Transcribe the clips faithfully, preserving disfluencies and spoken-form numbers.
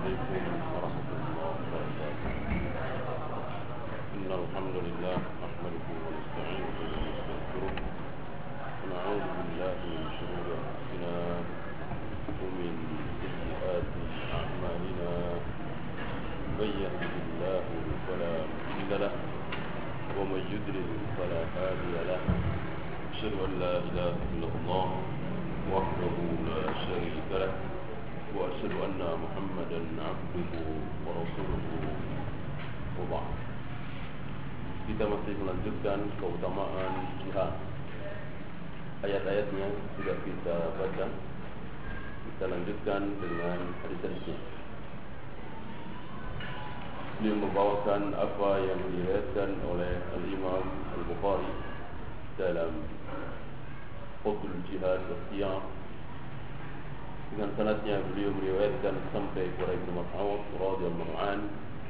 عليكم ورحمة الله وبركاته. إن الحمد لله نحمده ونستعينه ونستغفره ونعوذ بالله من شرور أنفسنا ومن سيئات أعمالنا. من يهده الله فلا مضل له ومن يضلل فلا هادي له. أشهد أن لا إله إلا الله وحده لا شريك له وأشهد أن محمدا عبده ورسوله. وبعد, kita masih melanjutkan keutamaan jihad. Ayat-ayatnya sudah kita baca. Kita lanjutkan dengan hadis-hadisnya. Beliau membawakan apa yang diriwayatkan oleh Al-Imam Al-Bukhari dalam Fadlul Jihad wa Siyam. Dengan sanadnya beliau meriwayatkan sampai kepada Ibnu Mas'ud radhiyallahu anhu.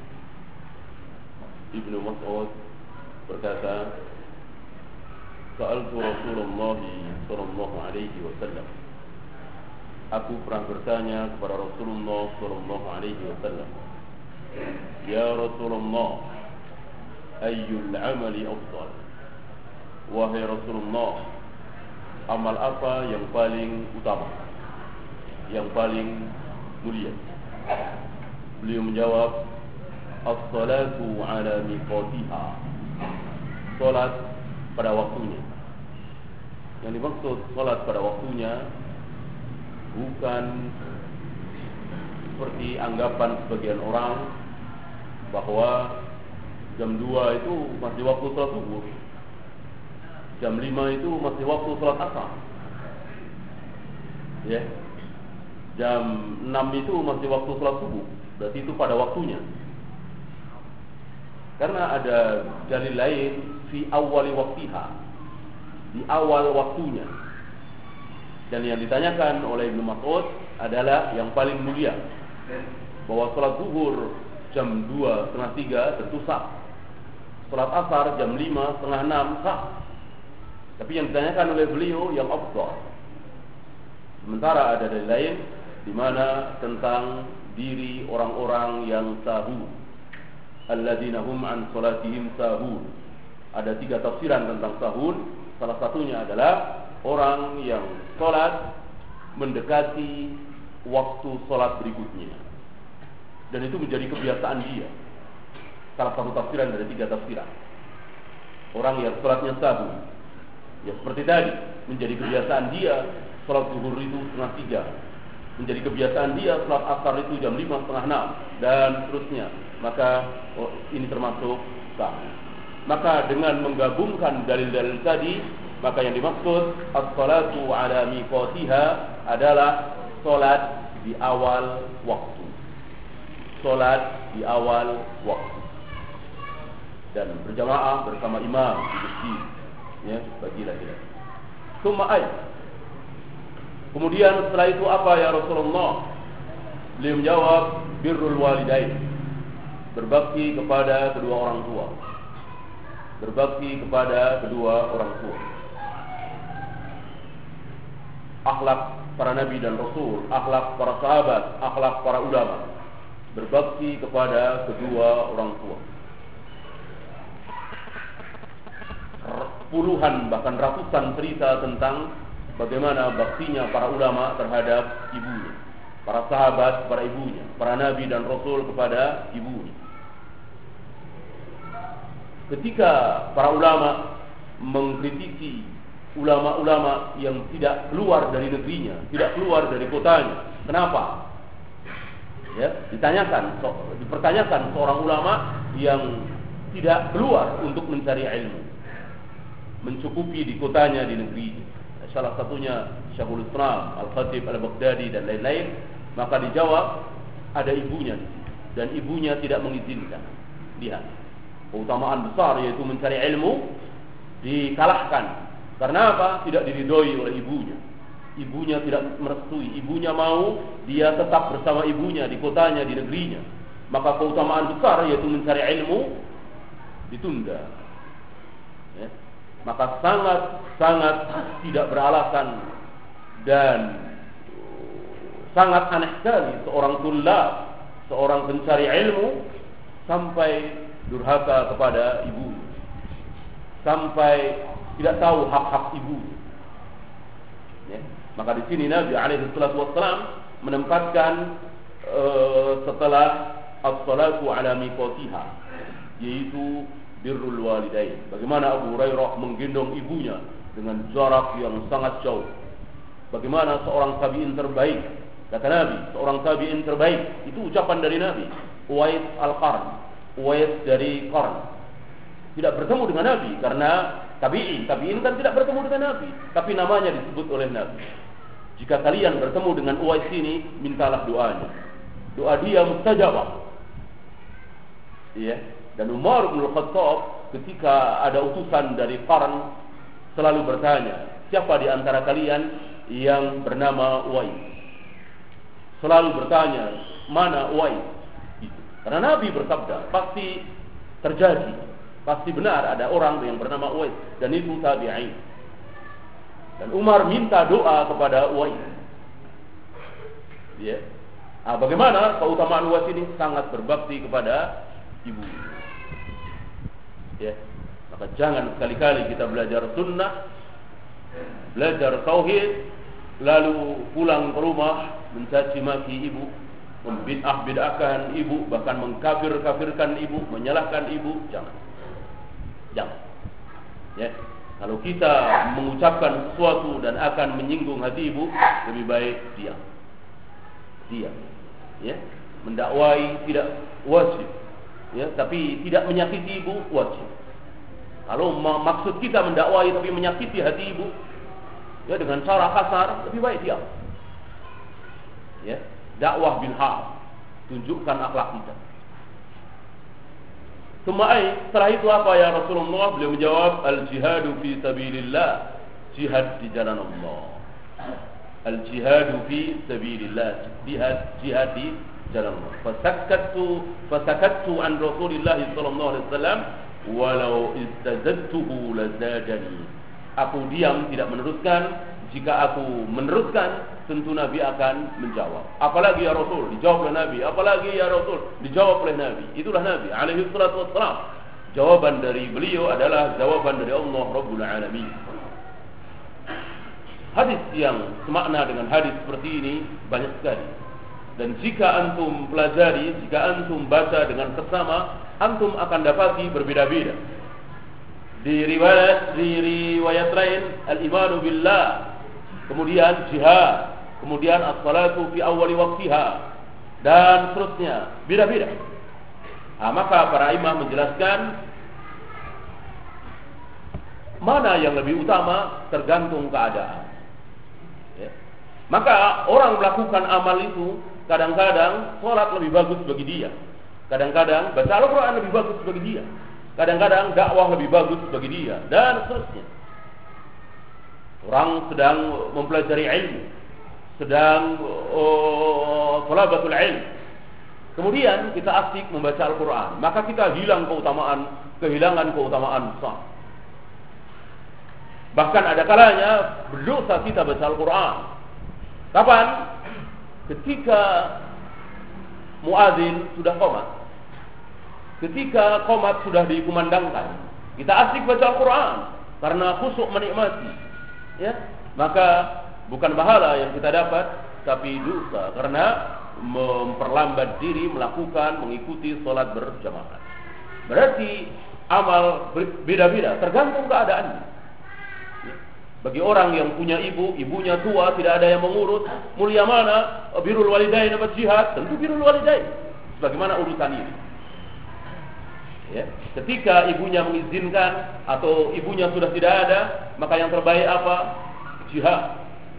Ibnu Mas'ud berkata, "Sa'altu Rasulullah sallallahu alaihi wasallam." Aku pernah bertanya kepada Rasulullah sallallahu alaihi wasallam, "Ya Rasulullah, ayyul amali afdal?" Wahai Rasulullah, amal apa yang paling utama, yang paling mulia? Beliau menjawab, as-salatu ala miqatiha, salat pada waktunya. Yang dimaksud salat pada waktunya bukan seperti anggapan sebagian orang bahwa jam dua itu masih waktu salat subuh, jam lima itu masih waktu salat asar, ya. Jam enam itu masih waktu salat subuh. Berarti itu pada waktunya. Karena ada dalil lain fi awwali waqtiha, di awal waktunya. Dan yang ditanyakan oleh Ibnu Mas'ud adalah yang paling mulia, bahwa salat zuhur jam dua setengah tiga tentu sah, salat asar jam lima setengah enam sah. Tapi yang ditanyakan oleh beliau yang afdal. Sementara ada dalil lain di mana tentang diri orang-orang yang sahur, alladzina hum an salatihim sahur. Ada tiga tafsiran tentang sahur. Salah satunya adalah orang yang salat mendekati waktu salat berikutnya, dan itu menjadi kebiasaan dia. Salah satu tafsiran dari tiga tafsiran. Orang yang salatnya sahur, ya seperti tadi, menjadi kebiasaan dia salat zuhur itu setengah tiga, menjadi kebiasaan dia salat asar itu jam lima setengah enam, dan seterusnya. Maka oh, ini termasuk sah. Maka dengan menggabungkan dalil-dalil tadi, maka yang dimaksud as-salatu ala miqatiha adalah salat di awal waktu, salat di awal waktu, dan berjamaah bersama imam di masjid, ya, bagi laki-laki. Tsumma ay, kemudian setelah itu apa ya Rasulullah? Beliau menjawab, birrul walidain, berbakti kepada kedua orang tua. Berbakti kepada kedua orang tua. Akhlak para nabi dan rasul, akhlak para sahabat, akhlak para ulama. Berbakti kepada kedua orang tua. Puluhan bahkan ratusan cerita tentang bagaimana baktinya para ulama terhadap ibunya, para sahabat kepada ibunya, para nabi dan rasul kepada ibunya. Ketika para ulama mengkritisi ulama-ulama yang tidak keluar dari negerinya, tidak keluar dari kotanya, kenapa? Ya, ditanyakan, so, dipertanyakan seorang ulama yang tidak keluar untuk mencari ilmu, mencukupi di kotanya, di negerinya. Salah satunya Syekhul Islam Al-Khatib Al-Baghdadi dan lain-lain. Maka dijawab, ada ibunya, dan ibunya tidak mengizinkan. Lihat, keutamaan besar yaitu mencari ilmu dikalahkan. Karena apa? Tidak diridhoi oleh ibunya. Ibunya tidak merestui. Ibunya mau dia tetap bersama ibunya di kotanya, di negerinya. Maka keutamaan besar yaitu mencari ilmu ditunda, ya. Maka sangat-sangat tidak beralasan dan sangat aneh sekali seorang tulab, seorang pencari ilmu sampai durhaka kepada ibu, sampai tidak tahu hak-hak ibu. Ya. Maka di sini Nabi alaihi salatu wassalam menempatkan uh, setelah as-salatu ala miqatiha, yaitu birrul walidain. Bagaimana Abu Hurairah menggendong ibunya dengan jarak yang sangat jauh. Bagaimana seorang tabi'in terbaik, kata Nabi, seorang tabi'in terbaik, itu ucapan dari Nabi, Uwais al-Qarn, Uwais dari Qarn, tidak bertemu dengan Nabi karena tabi'in, tabi'in kan tidak bertemu dengan Nabi, tapi namanya disebut oleh Nabi. Jika kalian bertemu dengan Uwais ini, mintalah doanya. Doa dia mustajabah. Ya. Dan Umar bin Khattab ketika ada utusan dari Qarn selalu bertanya, siapa di antara kalian yang bernama Uwais? Selalu bertanya, mana Uwais? Gitu. Karena Nabi bersabda, pasti terjadi, pasti benar ada orang yang bernama Uwais, dan itu tabi'in. Dan Umar minta doa kepada Uwais. Ya. Nah, bagaimana keutamaan Uwais ini? Sangat berbakti kepada ibu. Ya. Maka jangan sekali-kali kita belajar sunnah, belajar tauhid, lalu pulang ke rumah mencaci maki ibu, membid'ah-bid'ahkan ibu, bahkan mengkafir-kafirkan ibu, menyalahkan ibu. Jangan. Jangan. Ya. Kalau kita mengucapkan sesuatu dan akan menyinggung hati ibu, lebih baik diam. Diam. Ya. Mendakwai tidak wajib. Ya, tapi tidak menyakiti ibu wajib. Kalau maksud kita mendakwai tapi menyakiti hati ibu, ya dengan cara kasar, lebih baik diam. Ya, dakwah bil haq, tunjukkan akhlak kita. Sumai, setelah itu apa ya Rasulullah? Beliau menjawab, al-jihadu fi sabilillah, jihad di jalan Allah. Al-jihadu fi sabilillah, jihad jihad di jalan Allah. Fasakattu fasakattu an Rasulillah sallallahu alaihi wasallam walau istazadtuhu lazadani. Aku diam tidak meneruskan. Jika aku meneruskan, tentu Nabi akan menjawab. Apalagi ya Rasul, dijawab oleh Nabi. Apalagi ya Rasul, dijawab oleh Nabi. Itulah Nabi alaihi salatu wassalam. Jawaban dari beliau adalah jawaban dari Allah Rabbul Alamin. Hadis yang semakna dengan hadis seperti ini banyak sekali. Dan jika antum pelajari, jika antum baca dengan seksama, antum akan dapati berbeda-beda. Di riwayat di riwayat lain, al-imanu billah, kemudian jihad, kemudian as-salatu fi awwali waqtiha, dan seterusnya, beda-beda. Nah, maka para imam menjelaskan mana yang lebih utama tergantung keadaan. Ya. Maka orang melakukan amal itu, kadang-kadang sholat lebih bagus bagi dia, kadang-kadang baca Al-Quran lebih bagus bagi dia, kadang-kadang dakwah lebih bagus bagi dia, dan seterusnya. Orang sedang mempelajari ilmu, sedang uh, talabatul ilm, kemudian kita asik membaca Al-Quran, maka kita hilang keutamaan, kehilangan keutamaan besar. Bahkan ada kalanya berdosa kita baca Al-Quran. Kapan? Ketika muadzin sudah qomat, ketika qomat sudah dikumandangkan, kita asik baca Al-Quran karena khusyuk menikmati. Ya, maka bukan pahala yang kita dapat, tapi dosa karena memperlambat diri melakukan mengikuti sholat berjamaah. Berarti amal beda-beda tergantung keadaannya. Ya. Bagi orang yang punya ibu, ibunya tua, tidak ada yang mengurus, mulia mana birrul walidain atau jihad? Tentu birrul walidain, sebagaimana urusan ini. Ya. Ketika ibunya mengizinkan atau ibunya sudah tidak ada, maka yang terbaik apa? Jihad.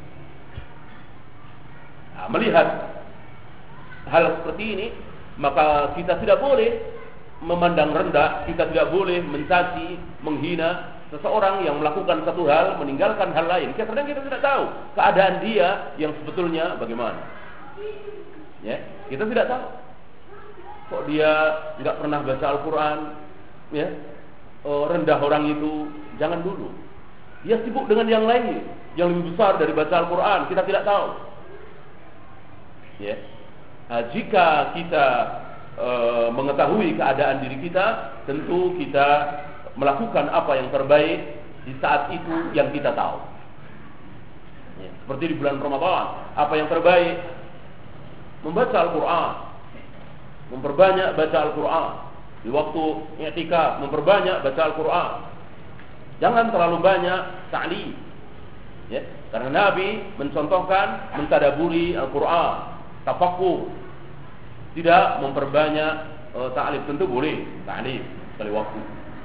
Nah, melihat hal seperti ini, maka kita tidak boleh memandang rendah, kita tidak boleh mencaci, menghina seseorang yang melakukan satu hal, meninggalkan hal lain. Karena kita tidak tahu keadaan dia yang sebetulnya bagaimana. Ya, kita tidak tahu. Kok dia nggak pernah baca Al-Quran, ya, oh, rendah orang itu, jangan dulu. Dia sibuk dengan yang lain, yang lebih besar dari baca Al-Quran, kita tidak tahu. Ya, Nah, jika kita e, mengetahui keadaan diri kita, tentu kita melakukan apa yang terbaik di saat itu yang kita tahu. Ya, seperti di bulan Ramadan, apa yang terbaik? Membaca Al-Quran, memperbanyak baca Al-Quran. Di waktu i'tikaf, memperbanyak baca Al-Quran. Jangan terlalu banyak ta'lim. Ya, karena Nabi mencontohkan mentadaburi Al-Quran, tafakkur, tidak memperbanyak e, ta'lim. Tentu boleh ta'lim sekali waktu.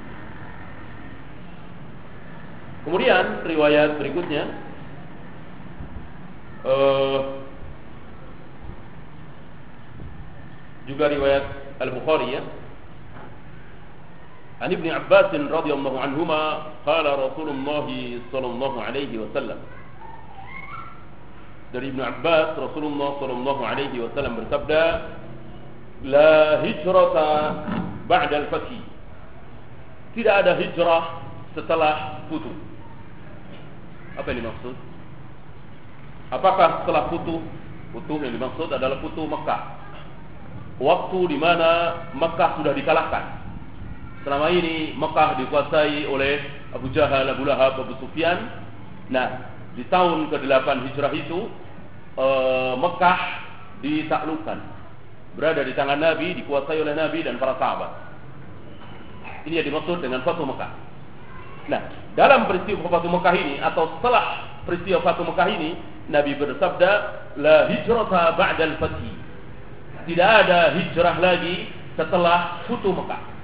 Kemudian riwayat berikutnya, e, juga riwayat Al-Bukhari ya. An Ibnu Abbas radhiyallahu anhuma qala Rasulullah sallallahu alaihi wasallam. Dari Ibnu Abbas, Rasulullah sallallahu alaihi wasallam bersabda, la hijrata ba'da al-fath. Tidak ada hijrah setelah futuh. Apa yang dimaksud? Apakah setelah futuh? Futuh yang dimaksud adalah futuh Mekah. Waktu di mana Mekah sudah dikalahkan. Selama ini Mekah dikuasai oleh Abu Jahal, Abu Lahab, Abu Sufyan. Nah, di tahun kedelapan Hijrah itu e, Mekah ditaklukkan, berada di tangan Nabi, dikuasai oleh Nabi dan para sahabat. Ini yang dimaksud dengan Fathu Mekah. Nah, dalam peristiwa Fathu Mekah ini atau setelah peristiwa Fathu Mekah ini, Nabi bersabda, la hijrata ba'dal fath. Tidak ada hijrah lagi setelah Futuh Mekah.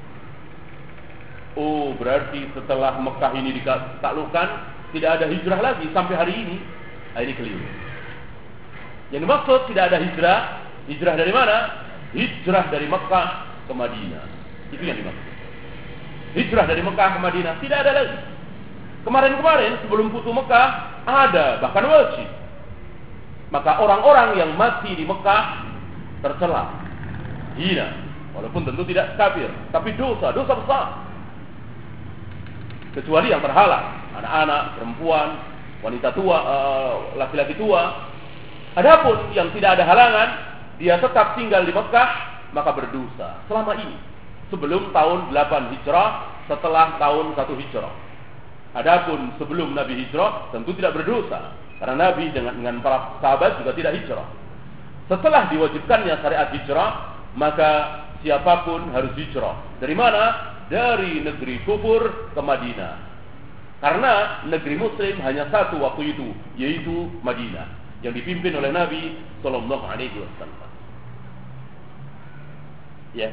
Oh, berarti setelah Mekah ini ditaklukkan, tidak ada hijrah lagi sampai hari ini. Nah, ini keliru. Yang dimaksud tidak ada hijrah, hijrah dari mana? Hijrah dari Mekah ke Madinah. Itu yang dimaksud. Hijrah dari Mekah ke Madinah tidak ada lagi. Kemarin-kemarin sebelum Futuh Mekah ada, bahkan wajib. Maka orang-orang yang mati di Mekah tercela, hina, walaupun tentu tidak kafir, tapi dosa, dosa besar. Kecuali yang terhalang, anak-anak, perempuan, wanita tua, uh, laki-laki tua. Adapun yang tidak ada halangan, dia tetap tinggal di Mekah, maka berdosa selama ini. Sebelum tahun delapan Hijrah, setelah tahun satu Hijrah. Adapun sebelum Nabi hijrah, tentu tidak berdosa, karena Nabi dengan, dengan para sahabat juga tidak hijrah. Setelah diwajibkannya syariat hijrah, maka siapapun harus hijrah. Dari mana? Dari negeri kufur ke Madinah. Karena negeri muslim hanya satu waktu itu, yaitu Madinah, yang dipimpin oleh Nabi sallallahu alaihi wasallam. Ya.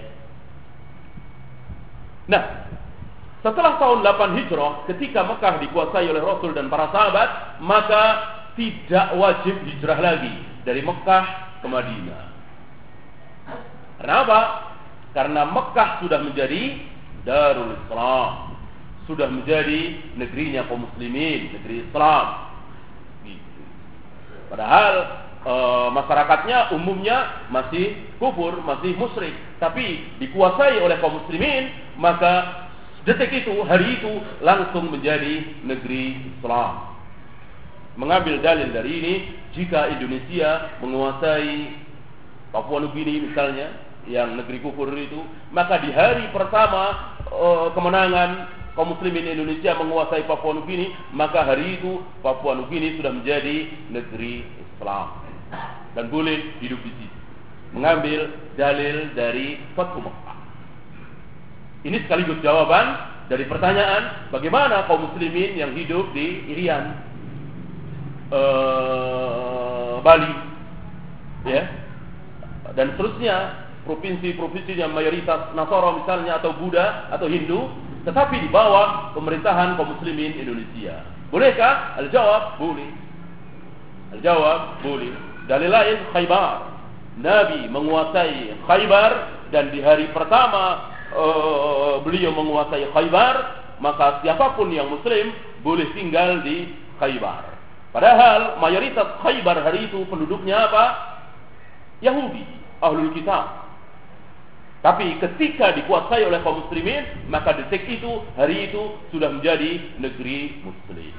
Nah, setelah tahun delapan Hijrah, ketika Mekah dikuasai oleh Rasul dan para sahabat, maka tidak wajib hijrah lagi dari Mekah ke Madinah. Kenapa? Karena Mekah sudah menjadi Darul Islam, sudah menjadi negerinya kaum muslimin, negeri Islam. Gitu. Padahal e, masyarakatnya umumnya masih kufur, masih musyrik, tapi dikuasai oleh kaum muslimin, maka detik itu, hari itu langsung menjadi negeri Islam. Mengambil dalil dari ini, jika Indonesia menguasai Papua Nugini misalnya, yang negeri kufur itu, maka di hari pertama e, kemenangan kaum muslimin Indonesia menguasai Papua Nugini, maka hari itu Papua Nugini sudah menjadi negeri Islam dan boleh hidup di situ. Mengambil dalil dari Fathu Mekah. Ini sekaligus jawaban dari pertanyaan bagaimana kaum muslimin yang hidup di Irian, e, Bali, ya, dan seterusnya, provinsi-provinsi yang mayoritas Nasara misalnya, atau Buddha atau Hindu, tetapi di bawah pemerintahan kaum muslimin Indonesia. Bolehkah? Al-jawab, boleh. Al-jawab, boleh. Dalil lain, Khaybar. Nabi menguasai Khaybar, dan di hari pertama uh, beliau menguasai Khaybar, maka siapapun yang muslim boleh tinggal di Khaybar. Padahal mayoritas Khaybar hari itu penduduknya apa? Yahudi, Ahlul Kitab. Tapi ketika dikuasai oleh kaum muslimin, maka detik itu, hari itu sudah menjadi negeri muslim.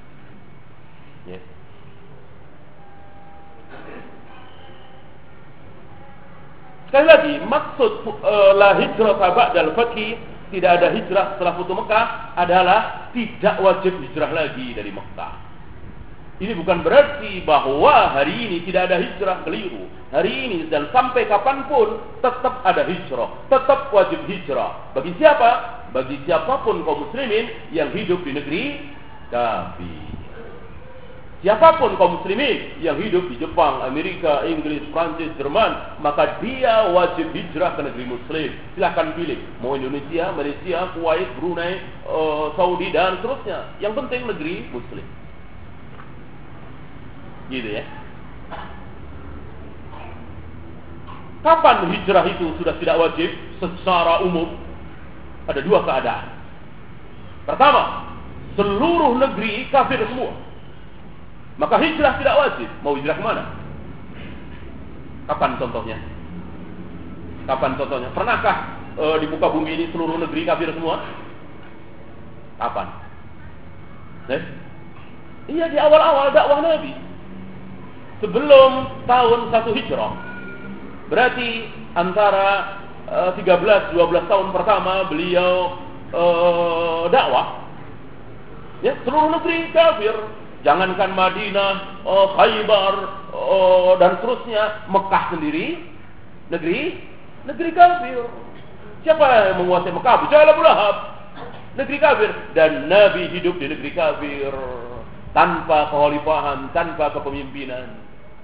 Ya. Sekali lagi, maksud uh, la hijrah ba'dal fathi, tidak ada hijrah setelah Futuh Mekah, adalah tidak wajib hijrah lagi dari Mekah. Ini bukan berarti bahwa hari ini tidak ada hijrah, keliru. Hari ini dan sampai kapanpun tetap ada hijrah, tetap wajib hijrah. Bagi siapa? Bagi siapapun kaum muslimin yang hidup di negeri kafir. Siapapun kaum muslimin yang hidup di Jepang, Amerika, Inggris, Prancis, Jerman, maka dia wajib hijrah ke negeri muslim. Silahkan pilih, mau Indonesia, Malaysia, Kuwait, Brunei, uh, Saudi dan seterusnya. Yang penting negeri muslim. Gitu ya. Kapan hijrah itu sudah tidak wajib secara umum? Ada dua keadaan. Pertama, seluruh negeri kafir semua, maka hijrah tidak wajib. Mau hijrah kemana? Kapan contohnya? Kapan contohnya? Pernahkah e, di muka bumi ini seluruh negeri kafir semua? Kapan? Eh? Iya, di awal-awal dakwah Nabi, sebelum tahun satu hijrah. Berarti antara e, tiga belas dua belas tahun pertama beliau e, dakwah, ya, seluruh negeri kafir. Jangankan Madinah, oh, Khaybar, oh, dan seterusnya, Mekah sendiri negeri negeri kafir. Siapa yang menguasai Mekah? Abu Jahal, Abu Lahab. Negeri kafir. Dan Nabi hidup di negeri kafir tanpa kekhalifahan, tanpa kepemimpinan.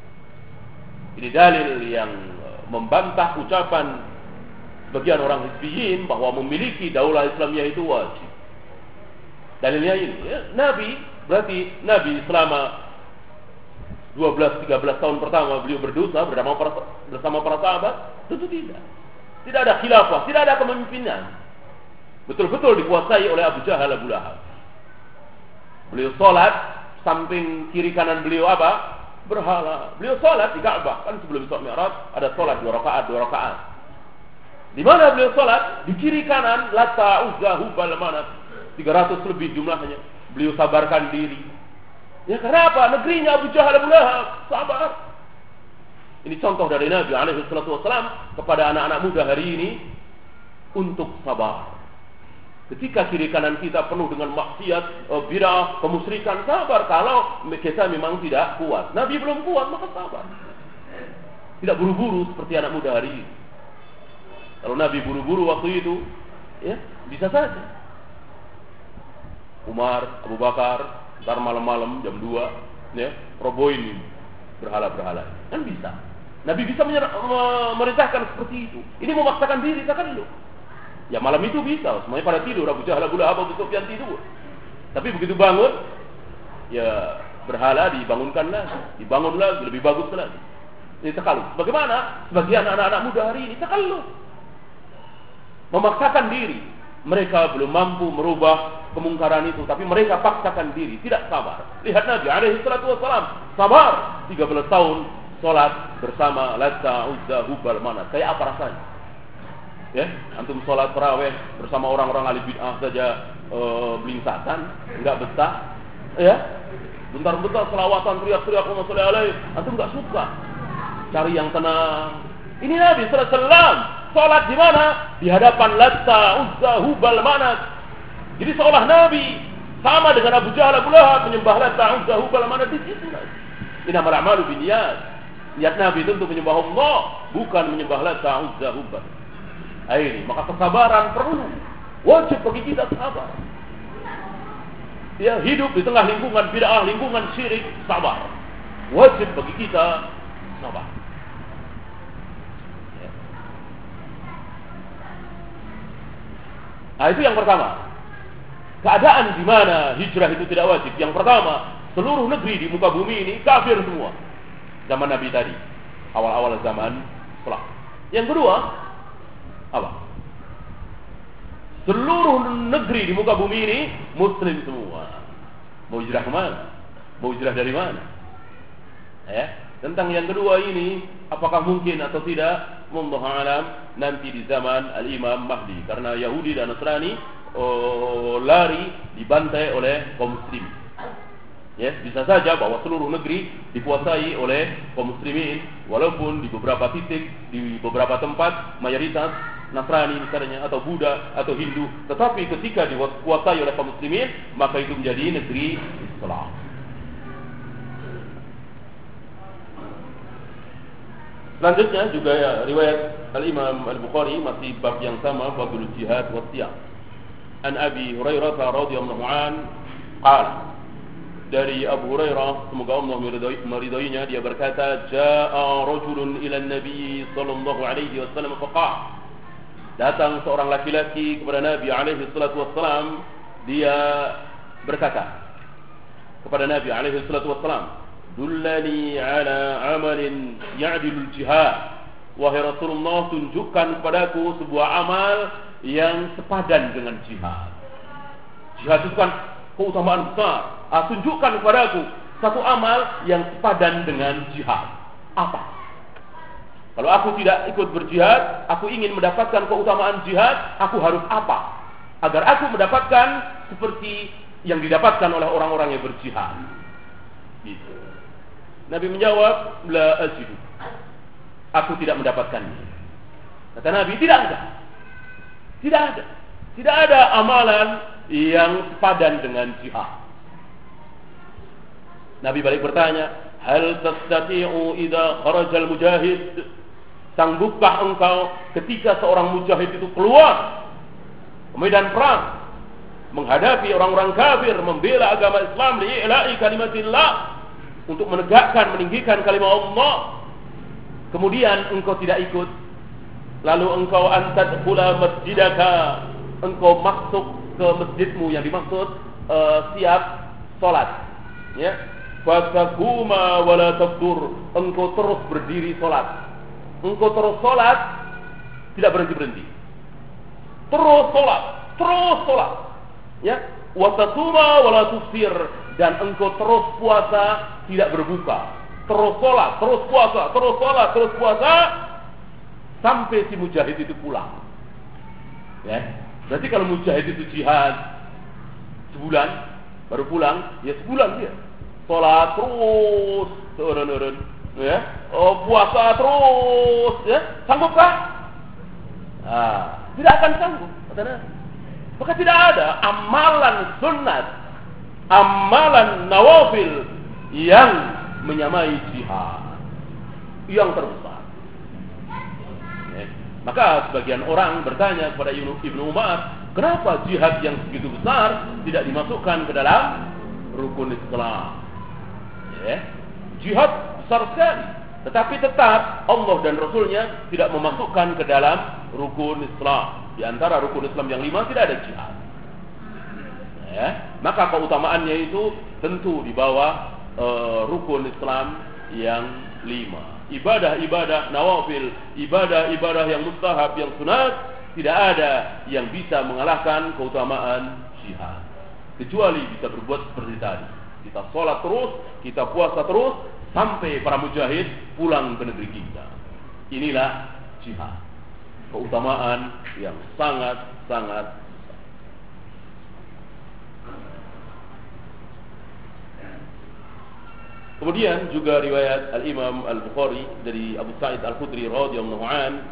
Ini dalil yang membantah ucapan sebagian orang Hizbiyin bahwa memiliki daulah Islamiyah itu wajib. Dalilnya ini, ya, Nabi berarti Nabi selama dua belas tiga belas tahun pertama beliau berdosa bersama para, bersama para sahabat? Tentu tidak. Tidak ada khilafah, tidak ada kepemimpinan. Betul-betul dikuasai oleh Abu Jahal, Abu Lahab. Beliau sholat, samping kiri kanan beliau apa? Berhala. Beliau sholat di Ka'bah. Kan sebelum Isra Mi'raj ada sholat dua rakaat, dua rakaat. Di mana beliau sholat? Di kiri kanan Lata, Uzza, Hubal, Manat. tiga ratus lebih jumlahnya. Beliau sabarkan diri. Ya, karena apa? Negerinya Abu Jahal, Abu Lahab. Sabar. Ini contoh dari Nabi alaihi salatu wasallam kepada anak-anak muda hari ini untuk sabar. Ketika kiri kanan kita penuh dengan maksiat, bid'ah, kemusyrikan, sabar. Kalau kita memang tidak kuat. Nabi belum kuat, maka sabar. Tidak buru-buru seperti anak muda hari ini. Kalau Nabi buru-buru waktu itu, ya, bisa saja. Umar, Abu Bakar, ntar malam-malam jam dua, ya, robohin berhala-berhala. Kan bisa. Nabi bisa memerintahkan seperti itu. Ini memaksakan diri, kan lu. Ya, malam itu bisa, semuanya pada tidur. Abu Jahal, Abu Lahab, Abu Sufyan tidur. Tapi begitu bangun, ya berhala dibangunkan lagi, dibangun lagi, lebih bagus lagi. Ini takalluf. Bagaimana? Sebagian anak-anak muda hari ini takalluf, memaksakan diri. Mereka belum mampu merubah kemungkaran itu, tapi mereka paksakan diri, tidak sabar. Lihat Nabi alaihi salatu wasallam sabar tiga belas tahun sholat bersama Lata, Uzza, Hubal, Manat. Kayak apa rasanya? Ya, antum sholat tarawih bersama orang-orang ahli bid'ah saja e, belingsatan, enggak betah. Ya, bentar-bentar selawatan teriak-teriak Allahumma sholli alaihi, antum enggak suka. Cari yang tenang. Ini Nabi sallallahu alaihi wasallam sholat di mana? Di hadapan Lata, Uzza, Hubal, Manat. Jadi seolah Nabi sama dengan Abu Jahal, Abu Lahab menyembah Lata, Uzza, Hubal, Manat di situ. Innamal a'malu binniyat. Niat Nabi itu untuk menyembah Allah, bukan menyembah Lata, Uzza, Hubal. Ini maka kesabaran perlu, wajib bagi kita sabar. Ya, hidup di tengah lingkungan bid'ah, lingkungan syirik, sabar. Wajib bagi kita sabar. Ya. Nah, itu yang pertama. Keadaan di mana hijrah itu tidak wajib. Yang pertama, seluruh negeri di muka bumi ini kafir semua. Zaman Nabi tadi, awal-awal zaman setelah. Yang kedua, apa? Seluruh negeri di muka bumi ini muslim semua. Mau hijrah kemana? Mau hijrah dari mana? Ya. Tentang yang kedua ini, apakah mungkin atau tidak? Wallahu a'lam, nanti di zaman Al-Imam Mahdi. Karena Yahudi dan Nasrani oh, lari dibantai oleh kaum muslim. Ya, bisa saja bahwa seluruh negeri dikuasai oleh kaum muslimin, walaupun di beberapa titik, di beberapa tempat mayoritas Nasrani misalnya, atau Buddha, atau Hindu. Tetapi ketika dikuasai oleh kaum muslimin, maka itu menjadi negeri Islam. Selanjutnya juga ya, riwayat Al-Imam Al-Bukhari masih bab yang sama, babul jihad wa siyam. An Abi Hurairah radhiyallahu an qala, dari Abu Hurairah, semoga Allah meridainya, dia berkata, jaa rajulun ila Nabi sallallahu alaihi wasallam faqala, datang seorang laki-laki kepada Nabi alaihi salatu wasallam, dia berkata kepada Nabi alaihi salatu wasallam, dullani ala amalin ya'dilul jihad, wahai Rasulullah, tunjukkan kepadaku sebuah amal yang sepadan dengan jihad. Jihad itu kan keutamaan besar. Ah, tunjukkan kepadaku satu amal yang sepadan dengan jihad. Apa? Kalau aku tidak ikut berjihad, aku ingin mendapatkan keutamaan jihad, aku harus apa? Agar aku mendapatkan seperti yang didapatkan oleh orang-orang yang berjihad. Gitu. Nabi menjawab, la ajidu. Aku tidak mendapatkannya. Kata Nabi, tidak ada. Tidak ada. Tidak ada amalan yang sepadan dengan jihad. Nabi balik bertanya, hal tastati'u idza kharaja al-mujahid? Sanggupkah engkau ketika seorang mujahid itu keluar ke medan perang menghadapi orang-orang kafir, membela agama Islam, li'ila'i kalimatillah, untuk menegakkan, meninggikan kalimat Allah, kemudian engkau tidak ikut, lalu engkau antadkhula masjidaka, engkau masuk ke masjidmu, yang dimaksud uh, siap salat, ya, fatakuma wala taftur, engkau terus berdiri salat, engkau terus salat, tidak berhenti-berhenti, terus salat, terus salat, ya, watasuma wala tufsir, dan engkau terus puasa, tidak berbuka, terus salat, terus puasa, terus salat, terus puasa, sampai si mujahid itu pulang. Ya, berarti kalau mujahid itu jihad sebulan baru pulang, ya sebulan dia salat terus turun-turun, ya, oh, puasa terus, ya, sanggupkah? Ah, tidak akan sanggup, katanya. Maka tidak ada amalan sunat, amalan nawafil yang menyamai jihad yang terbesar. Ya. Maka sebagian orang bertanya kepada Ibnu Umar, kenapa jihad yang segitu besar tidak dimasukkan ke dalam rukun Islam? Ya. Jihad besar sekali, tetapi tetap Allah dan Rasulnya tidak memasukkan ke dalam rukun Islam. Di antara rukun Islam yang lima tidak ada jihad. Ya. Maka keutamaannya itu tentu di bawah uh, rukun Islam yang lima. Ibadah-ibadah nawafil, ibadah-ibadah yang mustahab, yang sunat, tidak ada yang bisa mengalahkan keutamaan jihad, kecuali bisa berbuat seperti tadi. Kita sholat terus, kita puasa terus, sampai para mujahid pulang ke negeri kita. Inilah jihad, keutamaan yang sangat-sangat. Kemudian juga riwayat Al-Imam Al-Bukhari dari Abu Sa'id Al-Khudri radhiyallahu an,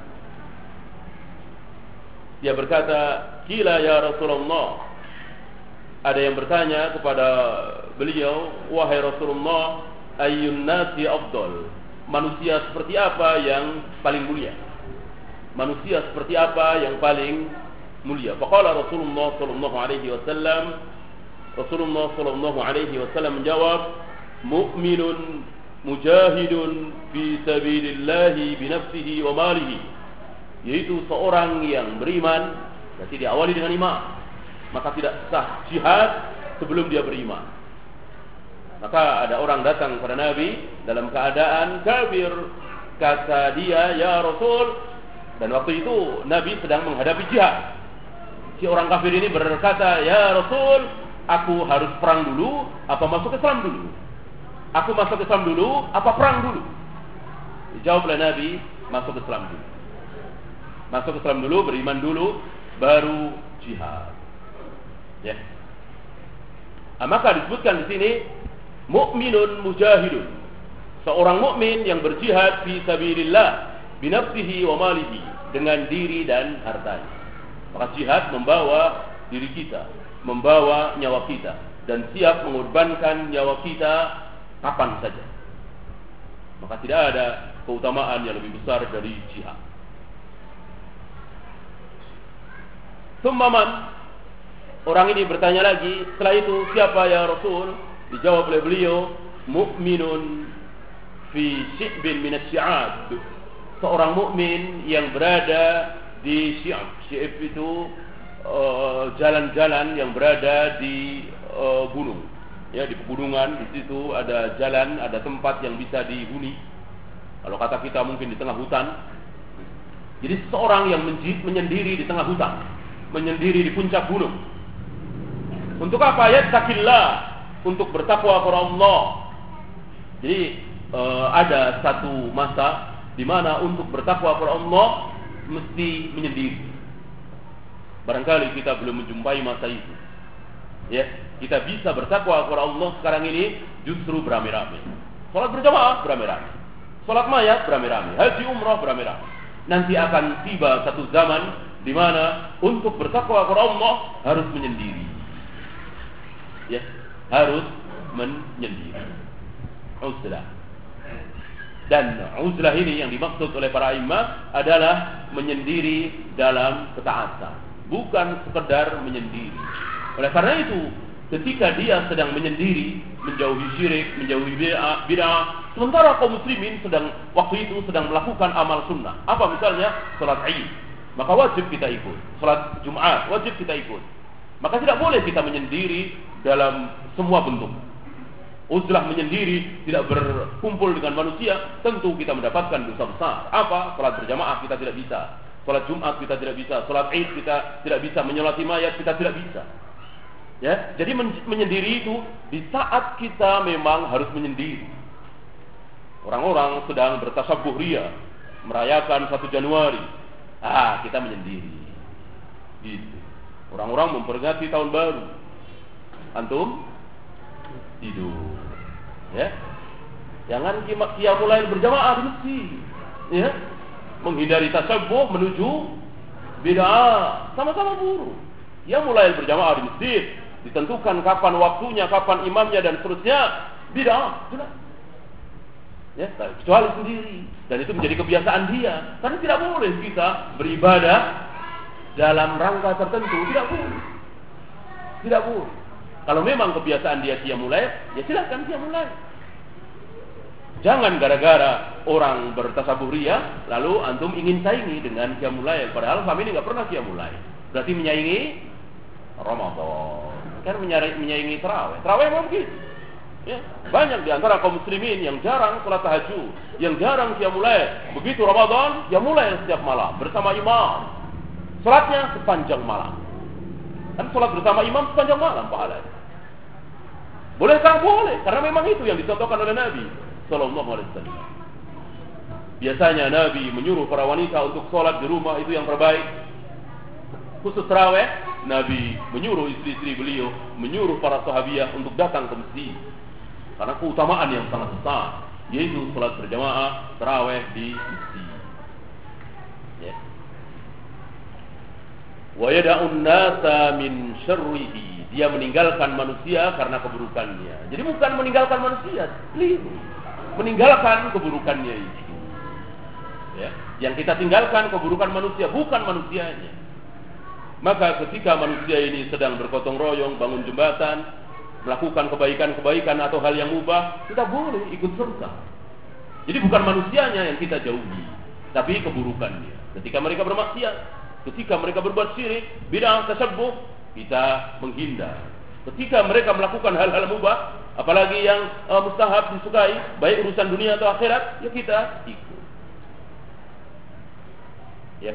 dia berkata, "Qila ya Rasulullah." Ada yang bertanya kepada beliau, "Wahai Rasulullah, ayyun nasi afdal?" Manusia seperti apa yang paling mulia? Manusia seperti apa yang paling mulia? Faqala Rasulullah sallallahu alaihi wasallam, Rasulullah sallallahu alaihi wasallam menjawab, mu'minun mujahidun fi sabilillahi binafsihi wa malihi, yaitu seorang yang beriman, berarti diawali dengan iman, maka tidak sah jihad sebelum dia beriman. Maka ada orang datang kepada Nabi dalam keadaan kafir, kata dia, "Ya Rasul," dan waktu itu Nabi sedang menghadapi jihad. Si orang kafir ini berkata, "Ya Rasul, aku harus perang dulu apa masuk Islam dulu? Aku masuk Islam dulu apa perang dulu?" Dijawablah Nabi, masuk Islam dulu. Masuk Islam dulu, beriman dulu, baru jihad. Ya. Nah, maka disebutkan di sini mu'minun mujahidun, seorang mukmin yang berjihad fi sabilillah binafsihi wa malihi, dengan diri dan hartanya. Maka jihad membawa diri kita, membawa nyawa kita, dan siap mengorbankan nyawa kita kapan saja. Maka tidak ada keutamaan yang lebih besar dari jihad. Summaman, orang ini bertanya lagi, setelah itu siapa ya Rasul? Dijawab oleh beliau, mu'minun fi syi'bin minas syi'ab, seorang mukmin yang berada di syi'ab. Syi'ab itu uh, jalan-jalan yang berada di uh, gunung, ya, di pegunungan. Di situ ada jalan, ada tempat yang bisa dihuni. Kalau kata kita mungkin di tengah hutan. Jadi seorang yang menyendiri di tengah hutan, menyendiri di puncak gunung. Untuk apa? Yattaqillah, untuk bertakwa kepada Allah. Jadi uh, ada satu masa di mana untuk bertakwa kepada Allah mesti menyendiri. Barangkali kita belum menjumpai masa itu. Ya, kita bisa bertakwa kepada Allah sekarang ini justru beramai-ramai. Salat berjamaah beramai-ramai, salat mayat beramai-ramai, haji umrah beramai-ramai. Nanti akan tiba satu zaman di mana untuk bertakwa kepada Allah harus menyendiri. Ya, harus menyendiri. Uzlah. Dan uzlah ini yang dimaksud oleh para imam adalah menyendiri dalam ketaatan, bukan sekedar menyendiri. Oleh karena itu, ketika dia sedang menyendiri, menjauhi syirik, menjauhi bid'ah, sementara kaum muslimin sedang waktu itu sedang melakukan amal sunnah. Apa misalnya? Salat Id, maka wajib kita ikut. Salat Jumat wajib kita ikut. Maka tidak boleh kita menyendiri dalam semua bentuk. Uzlah menyendiri, tidak berkumpul dengan manusia, tentu kita mendapatkan dosa besar. Apa? Salat berjamaah kita tidak bisa, salat Jumat kita tidak bisa, salat Id kita tidak bisa, menyolati mayat kita tidak bisa. Ya, jadi menyendiri itu di saat kita memang harus menyendiri. Orang-orang sedang bertasabuh ria, merayakan satu Januari, ah kita menyendiri. Gitu. Orang-orang memperingati tahun baru, antum tidur. Ya, jangan qiyamul lail berjamaah di masjid. Ya, menghindari tasabuh menuju bid'ah, sama-sama buruk. Qiyamul lail berjamaah di masjid, ditentukan kapan waktunya, kapan imamnya dan seterusnya, bid'ah, jelas. Ya, kecuali sendiri, dan itu menjadi kebiasaan dia. Karena tidak boleh kita beribadah dalam rangka tertentu, tidak boleh. Tidak boleh. Kalau memang kebiasaan dia qiyamul lail, ya silakan qiyamul lail. Jangan gara-gara orang bertasabuh ria lalu antum ingin saingi dengan qiyamul lail, padahal kami ini enggak pernah qiyamul lail. Berarti menyaingi Ramadan. Kan menyaingi tarawih. Tarawih memang begitu. Ya, banyak di antara kaum muslimin yang jarang salat tahajud, yang jarang qiyamul lail. Begitu Ramadan, ya mulai setiap malam bersama imam. Salatnya sepanjang malam. Kan salat bersama imam sepanjang malam pahalanya. Bolehkah? Boleh, karena memang itu yang dicontohkan oleh Nabi sallallahu alaihi wasallam. Biasanya Nabi menyuruh para wanita untuk salat di rumah, itu yang terbaik. Khusus tarawih, Nabi menyuruh istri-istri beliau, menyuruh para sahabiah untuk datang ke masjid. Karena keutamaan yang sangat besar, yaitu salat berjamaah tarawih di masjid. Ya. Wa yada'un nasa min syarrihi, dia meninggalkan manusia karena keburukannya. Jadi bukan meninggalkan manusia, keliru. Meninggalkan keburukannya itu. Ya, yang kita tinggalkan keburukan manusia, bukan manusianya. Maka ketika manusia ini sedang bergotong royong, bangun jembatan, melakukan kebaikan-kebaikan atau hal yang mubah, kita boleh ikut serta. Jadi bukan manusianya yang kita jauhi, tapi keburukannya. Ketika mereka bermaksiat, ketika mereka berbuat syirik, bid'ah, tasabuh, kita menghindar. Ketika mereka melakukan hal-hal mubah, apalagi yang uh, mustahab disukai, baik urusan dunia atau akhirat, ya kita ikut. Ya.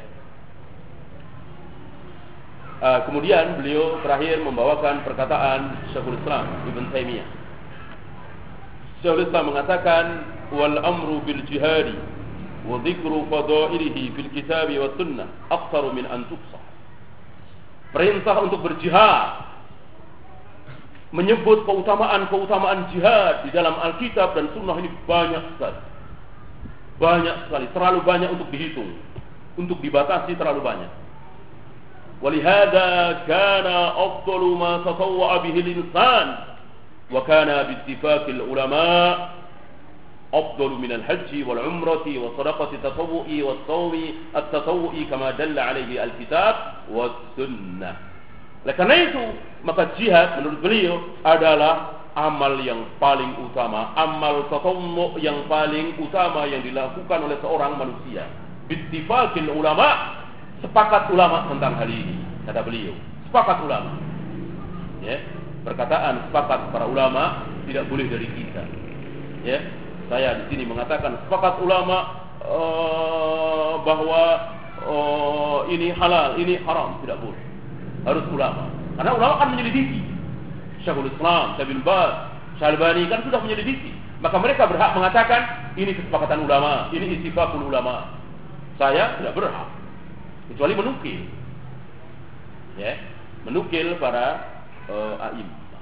Uh, kemudian beliau terakhir membawakan perkataan Syekhul Islam Ibn Taimiyah. Syekhul Islam mengatakan, wal amru bil jihadi wa dzikru fadailihi fil kitab wa sunnah aktsaru min an tuqsa. Perintah untuk berjihad, menyebut keutamaan-keutamaan jihad di dalam Alkitab dan Sunnah ini banyak sekali. Banyak sekali, terlalu banyak untuk dihitung, untuk dibatasi terlalu banyak. Walihada kana afdalu ma tatawwa'a bihi al-insan wa kana biittifaqil ulama afdalu min al-hajj wal umrati wa sadaqati tatawwu'i was sawmi at-tatawwu'i kama dalla alayhi al-kitab was sunnah. Oleh karena itu, maka jihad menurut beliau adalah amal yang paling utama, amal tatawwu' yang paling utama yang dilakukan oleh seorang manusia. Bittifaqil ulama, sepakat ulama tentang hal ini, kata beliau. Sepakat ulama. Ya, perkataan sepakat para ulama tidak boleh dari kita. Ya, saya di sini mengatakan sepakat ulama uh, bahwa uh, ini halal, ini haram, tidak boleh. Harus ulama. Karena ulama kan menyelidiki. Syekhul Islam, Syekh bin Baz, Syalbani kan sudah menyelidiki. Maka mereka berhak mengatakan ini kesepakatan ulama, ini ittifaqul ulama. Saya tidak berhak kecuali menukil. Ya, menukil para uh, a'imah.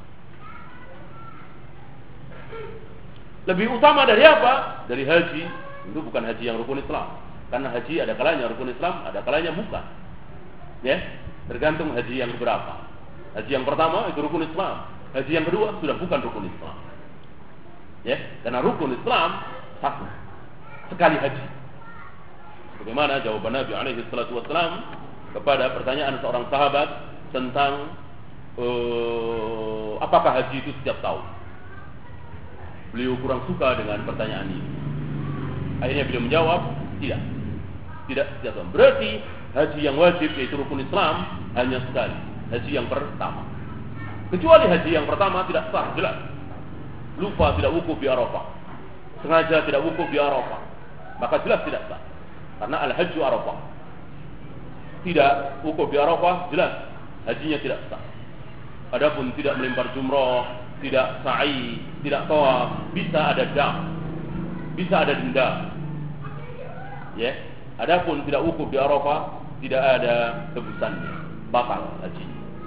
Lebih utama dari apa? Dari haji. Itu bukan haji yang rukun Islam. Karena haji ada kalanya rukun Islam, ada kalanya bukan. Ya, tergantung haji yang berapa. Haji yang pertama itu rukun Islam. Haji yang kedua sudah bukan rukun Islam. Ya, karena rukun Islam satu, sekali haji. Bagaimana jawaban Nabi alaihi salatu wassalam kepada pertanyaan seorang sahabat tentang uh, apakah haji itu setiap tahun? Beliau kurang suka dengan pertanyaan ini. Akhirnya beliau menjawab, tidak. Tidak setiap tahun. Berarti haji yang wajib yaitu rukun Islam hanya sekali, haji yang pertama. Kecuali haji yang pertama tidak sah, jelas. Lupa tidak wukuf di Arafah, sengaja tidak wukuf di Arafah, maka jelas tidak sah. Karena al-hajju Arafah. Tidak wukuf di Arafah, jelas hajinya tidak sah. Adapun tidak melempar jumrah, tidak sa'i, tidak tawaf, bisa ada dam, bisa ada denda. Ya. Adapun tidak wukuf di Arafah, tidak ada tebusannya, batal haji.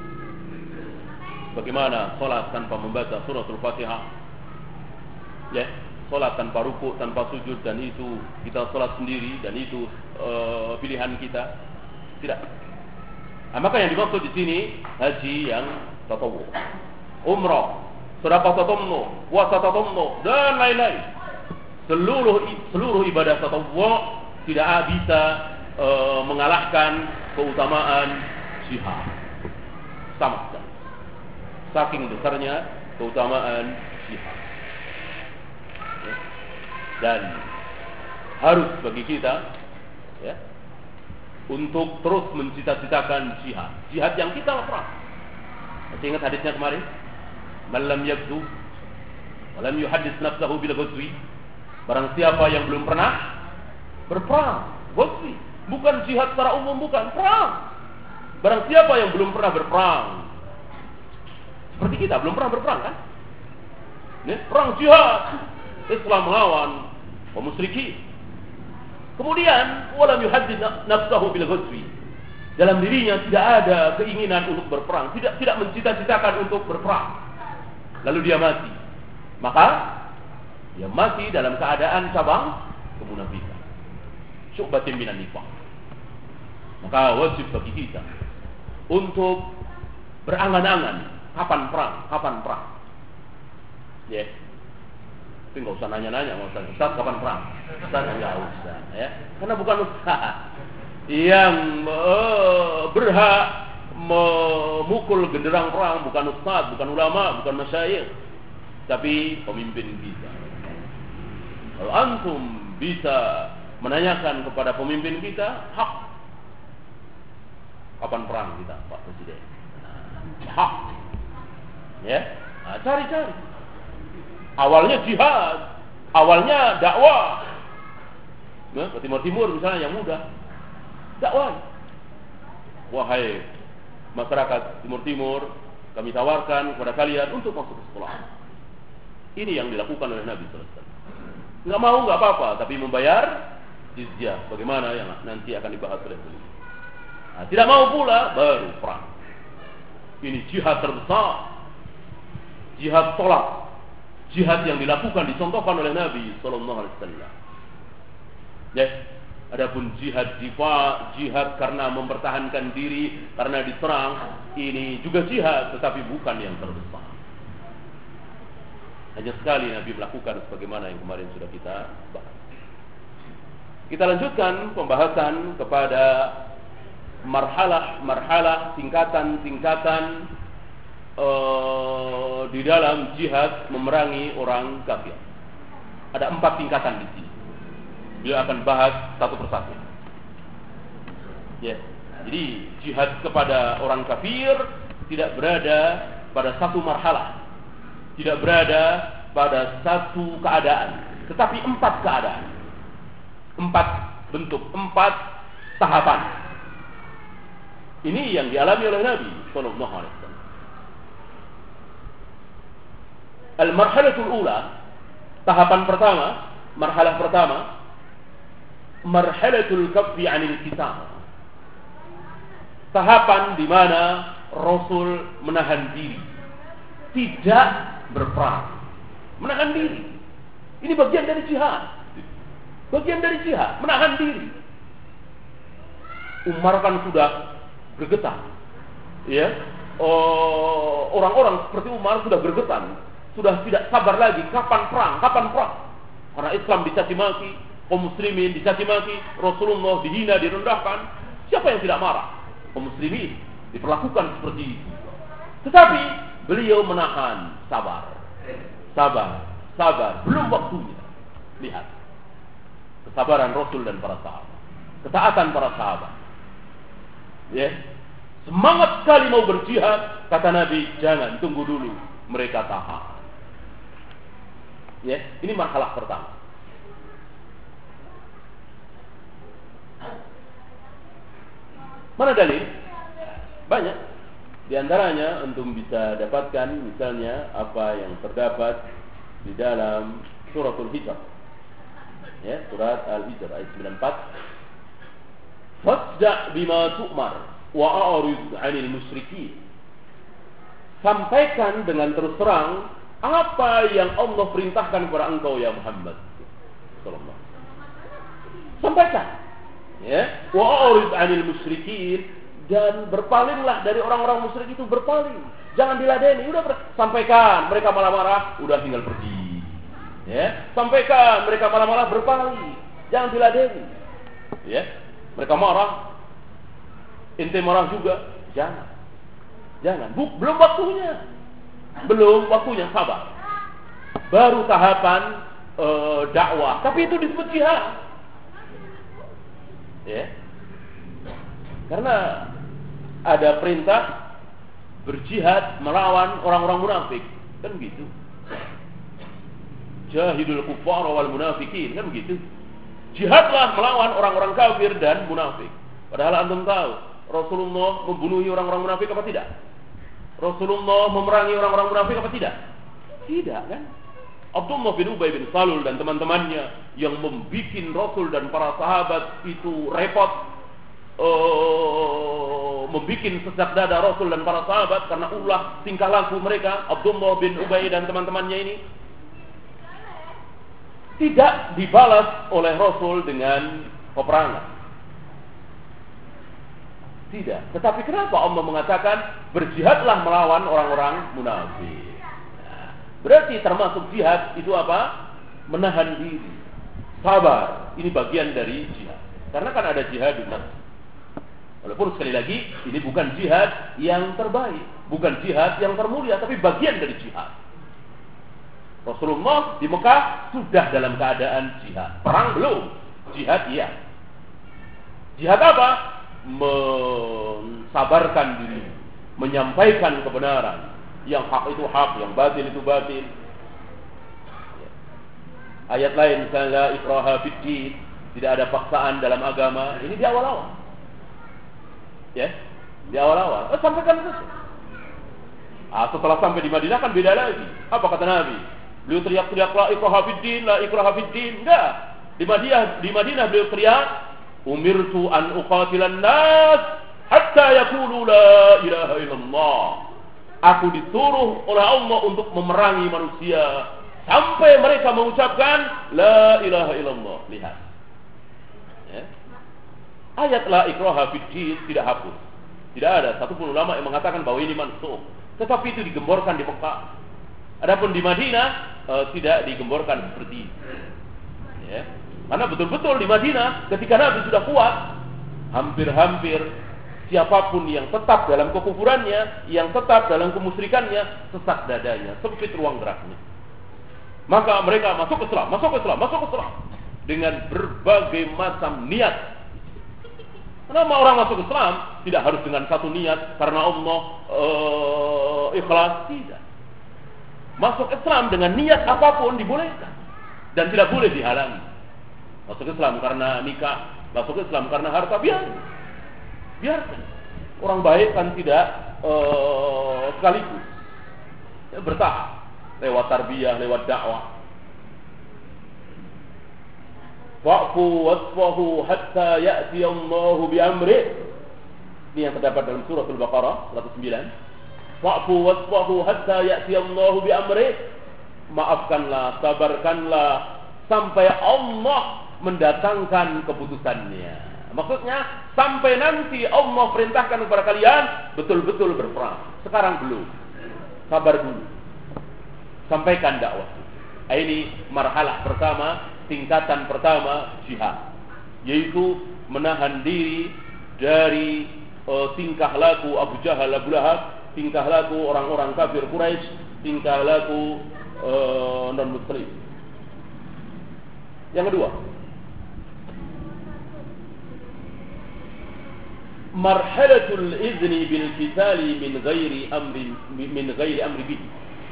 Bagaimana salat tanpa membaca suratul Fatihah? Ya, salat tanpa rukuk, tanpa sujud, dan itu kita salat sendiri dan itu uh, pilihan kita. Tidak. Nah, maka yang dimaksud di sini haji yang tatawwu, umrah, sedekah tatawwu, puasa tatawwu dan lain-lain. Seluruh seluruh ibadah tatawwu tidak bisa uh, mengalahkan keutamaan jihad. Sama sekali. Saking besarnya keutamaan jihad. Dan harus bagi kita ya, untuk terus mencita-citakan jihad, jihad yang kita perang. Masih ingat hadisnya kemarin? Man lam yaghzu wa lam yuhaddits nafsahu bil ghazwi. Barang siapa yang belum pernah berperang, ghazwi, bukan jihad secara umum, bukan perang. Barang siapa yang belum pernah berperang, seperti kita belum pernah berperang kan? Ini perang jihad, Islam melawan kaum musyrikin. Kemudian walam yuhaddits nafsahu bil ghazwi. Dalam dirinya tidak ada keinginan untuk berperang, tidak tidak mencita-citakan untuk berperang. Lalu dia mati. Maka dia mati dalam keadaan cabang kemunafikan. Syu'batin minan nifaq. Maka wajib bagi kita untuk berangan-angan kapan perang, kapan perang. Ya. Yeah. Tapi nggak usah nanya-nanya, nggak usah. Ustaz kapan perang? Ustaz nggak usah, ya. Karena bukan ustaz yang uh, berhak memukul genderang perang, bukan ustaz, bukan ulama, bukan masyayikh, tapi pemimpin kita. Kalau antum bisa menanyakan kepada pemimpin kita, hak. Kapan perang kita, Pak Presiden? Hak. Ya, nah, cari-cari. Awalnya jihad, awalnya dakwah. Nah, ke timur-timur misalnya yang mudah, dakwah. Wahai masyarakat timur-timur, kami tawarkan kepada kalian untuk masuk ke sekolah. Ini yang dilakukan oleh Nabi sallallahu alaihi wasallam. Enggak mau enggak apa-apa, tapi membayar jizyah. Bagaimana yang nanti akan dibahas oleh beliau. Nah, tidak mau pula baru perang. Ini jihad terbesar. jihad tolak, jihad yang dilakukan dicontohkan oleh Nabi sallallahu alaihi wasallam. Ya, adapun jihad difa, jihad karena mempertahankan diri karena diserang, ini juga jihad tetapi bukan yang terbesar. Hanya sekali Nabi melakukan sebagaimana yang kemarin sudah kita bahas. Kita lanjutkan pembahasan kepada marhalah-marhalah, tingkatan-tingkatan uh, di dalam jihad memerangi orang kafir. Ada empat tingkatan di sini. Beliau akan bahas satu persatu. Ya, jadi jihad kepada orang kafir tidak berada pada satu marhalah, tidak berada pada satu keadaan, tetapi empat keadaan. Empat bentuk, empat tahapan. Ini yang dialami oleh Nabi sallallahu alaihi wasallam. Al-marhalatul ula, tahapan pertama, marhalah pertama, marhalatul kaffi 'anil qital. Tahapan di mana Rasul menahan diri, tidak berperang, menahan diri. Ini bagian dari jihad. Bagian dari jihad, menahan diri. Umar kan sudah bergetar, ya. Oh, orang-orang seperti Umar sudah bergetar, sudah tidak sabar lagi. Kapan perang? Kapan perang? Karena Islam dicaci maki, kaum muslimin dicaci maki, Rasulullah dihina, direndahkan. Siapa yang tidak marah? Kaum muslimin diperlakukan seperti itu. Tetapi beliau menahan, sabar, sabar, sabar. Belum waktunya. Lihat kesabaran Rasul dan para sahabat, ketaatan para sahabat. Ya, semangat sekali mau berjihad. Kata Nabi, jangan, tunggu dulu, mereka tahan. Ya, ini marhalah pertama. Mana dalil? Banyak. Di antaranya antum bisa dapatkan misalnya apa yang terdapat di dalam suratul Hijr. Ya, surat Al-Hijr ayat sembilan puluh empat. Fasda' bima tu'mar wa a'rid 'anil musyrikin. Sampaikan dengan terus terang apa yang Allah perintahkan kepada engkau ya Muhammad sallallahu. Sampaikan. Ya, wa a'rid 'anil musyrikin, dan berpalinglah dari orang-orang musyrik itu, berpaling. Jangan diladeni, udah ber- sampaikan, mereka malah marah, udah tinggal pergi. Ya, sampaikan, mereka malah-malah berpaling, jangan diladeni. Ya, mereka marah, ente marah juga, jangan, jangan. Buk, belum waktunya, belum waktunya, sabar. Baru tahapan e, dakwah, tapi itu disebut jihad. Ya, karena ada perintah berjihad melawan orang-orang munafik, kan gitu. Jahidul kuffar wal munafikin, kan begitu. Jihadlah melawan orang-orang kafir dan munafik. Padahal antum tahu Rasulullah membunuhi orang-orang munafik apa tidak? Rasulullah memerangi orang-orang munafik apa tidak? Tidak, kan? Abdullah bin Ubay bin Salul dan teman-temannya yang membuat Rasul dan para sahabat itu repot, uh, membuat sesak dada Rasul dan para sahabat karena ulah tingkah laku mereka. Abdullah bin Ubay dan teman-temannya ini tidak dibalas oleh Rasul dengan peperangan. Tidak. Tetapi kenapa Allah mengatakan berjihadlah melawan orang-orang munafik? Nah, berarti termasuk jihad itu apa? Menahan diri, sabar. Ini bagian dari jihad. Karena kan ada jihad nafs. Walaupun sekali lagi ini bukan jihad yang terbaik, bukan jihad yang termulia, tapi bagian dari jihad. Rasulullah di Mekah sudah dalam keadaan jihad. Perang belum, jihad iya. Jihad apa? Mensabarkan diri, menyampaikan kebenaran. Yang hak itu hak, yang batil itu batil. Ayat lain misalnya ikraha fiddin, tidak ada paksaan dalam agama. Ini di awal-awal. Ya, di awal-awal. Eh, sampaikan itu. Ah, setelah sampai di Madinah kan beda lagi. Apa kata Nabi? Beliau teriak-teriak la ikraha fiddin, la ikraha fiddin. Enggak. Di Madinah, di Madinah beliau teriak, umirtu an uqatilan nas hatta yaqulu la ilaha illallah. Aku disuruh oleh Allah untuk memerangi manusia sampai mereka mengucapkan la ilaha illallah. Lihat, ya. Ayat la ikraha fid din tidak hapus. Tidak ada satupun ulama yang mengatakan bahwa ini mansukh, tetapi itu digemborkan di Mekah. Adapun di Madinah e, tidak digemborkan seperti itu, ya. Karena betul-betul di Madinah ketika Nabi sudah kuat, hampir-hampir siapapun yang tetap dalam kekufurannya, yang tetap dalam kemusyrikannya, sesak dadanya, sempit ruang geraknya. Maka mereka masuk Islam, masuk Islam, masuk Islam dengan berbagai macam niat. Kenapa orang masuk Islam tidak harus dengan satu niat karena Allah uh, ikhlas? Tidak. Masuk Islam dengan niat apapun dibolehkan dan tidak boleh dihalangi. Masuk Islam karena nikah, masuk Islam karena harta, biarkan. Biarkan. Orang baik kan tidak uh, sekaligus, ya, bertahap lewat tarbiyah, lewat dakwah. Wa'fu wasfahu hatta ya'ti Allahu bi amri. Ini yang terdapat dalam surah Al-Baqarah seratus sembilan. Wa'fu wasfahu hatta ya'ti Allahu bi amri. Maafkanlah, sabarkanlah sampai Allah mendatangkan keputusannya. Maksudnya sampai nanti Allah perintahkan kepada kalian betul-betul berperang. Sekarang belum. Sabar dulu. Sampaikan dakwah. Ini marhalah pertama, tingkatan pertama jihad, yaitu menahan diri dari uh, tingkah laku Abu Jahal, Abu Lahab, tingkah laku orang-orang kafir Quraisy, tingkah laku uh, non-muslim. Yang kedua, marhalatul izni bil qitali min ghairi amri min ghairi amri bihi.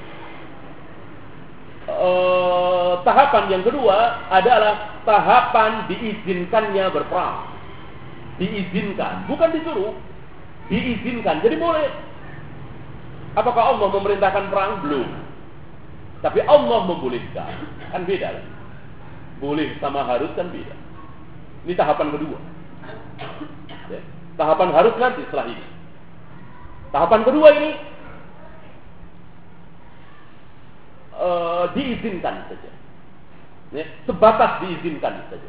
Uh, tahapan yang kedua adalah tahapan diizinkannya berperang. Diizinkan, bukan disuruh. Diizinkan, jadi boleh. Apakah Allah memerintahkan perang? Belum. Tapi Allah membolehkan. Kan beda lah. Boleh sama harus kan beda. Ini tahapan kedua, ya. Tahapan harus nanti setelah ini. Tahapan kedua ini Uh, diizinkan saja, ya, sebatas diizinkan saja.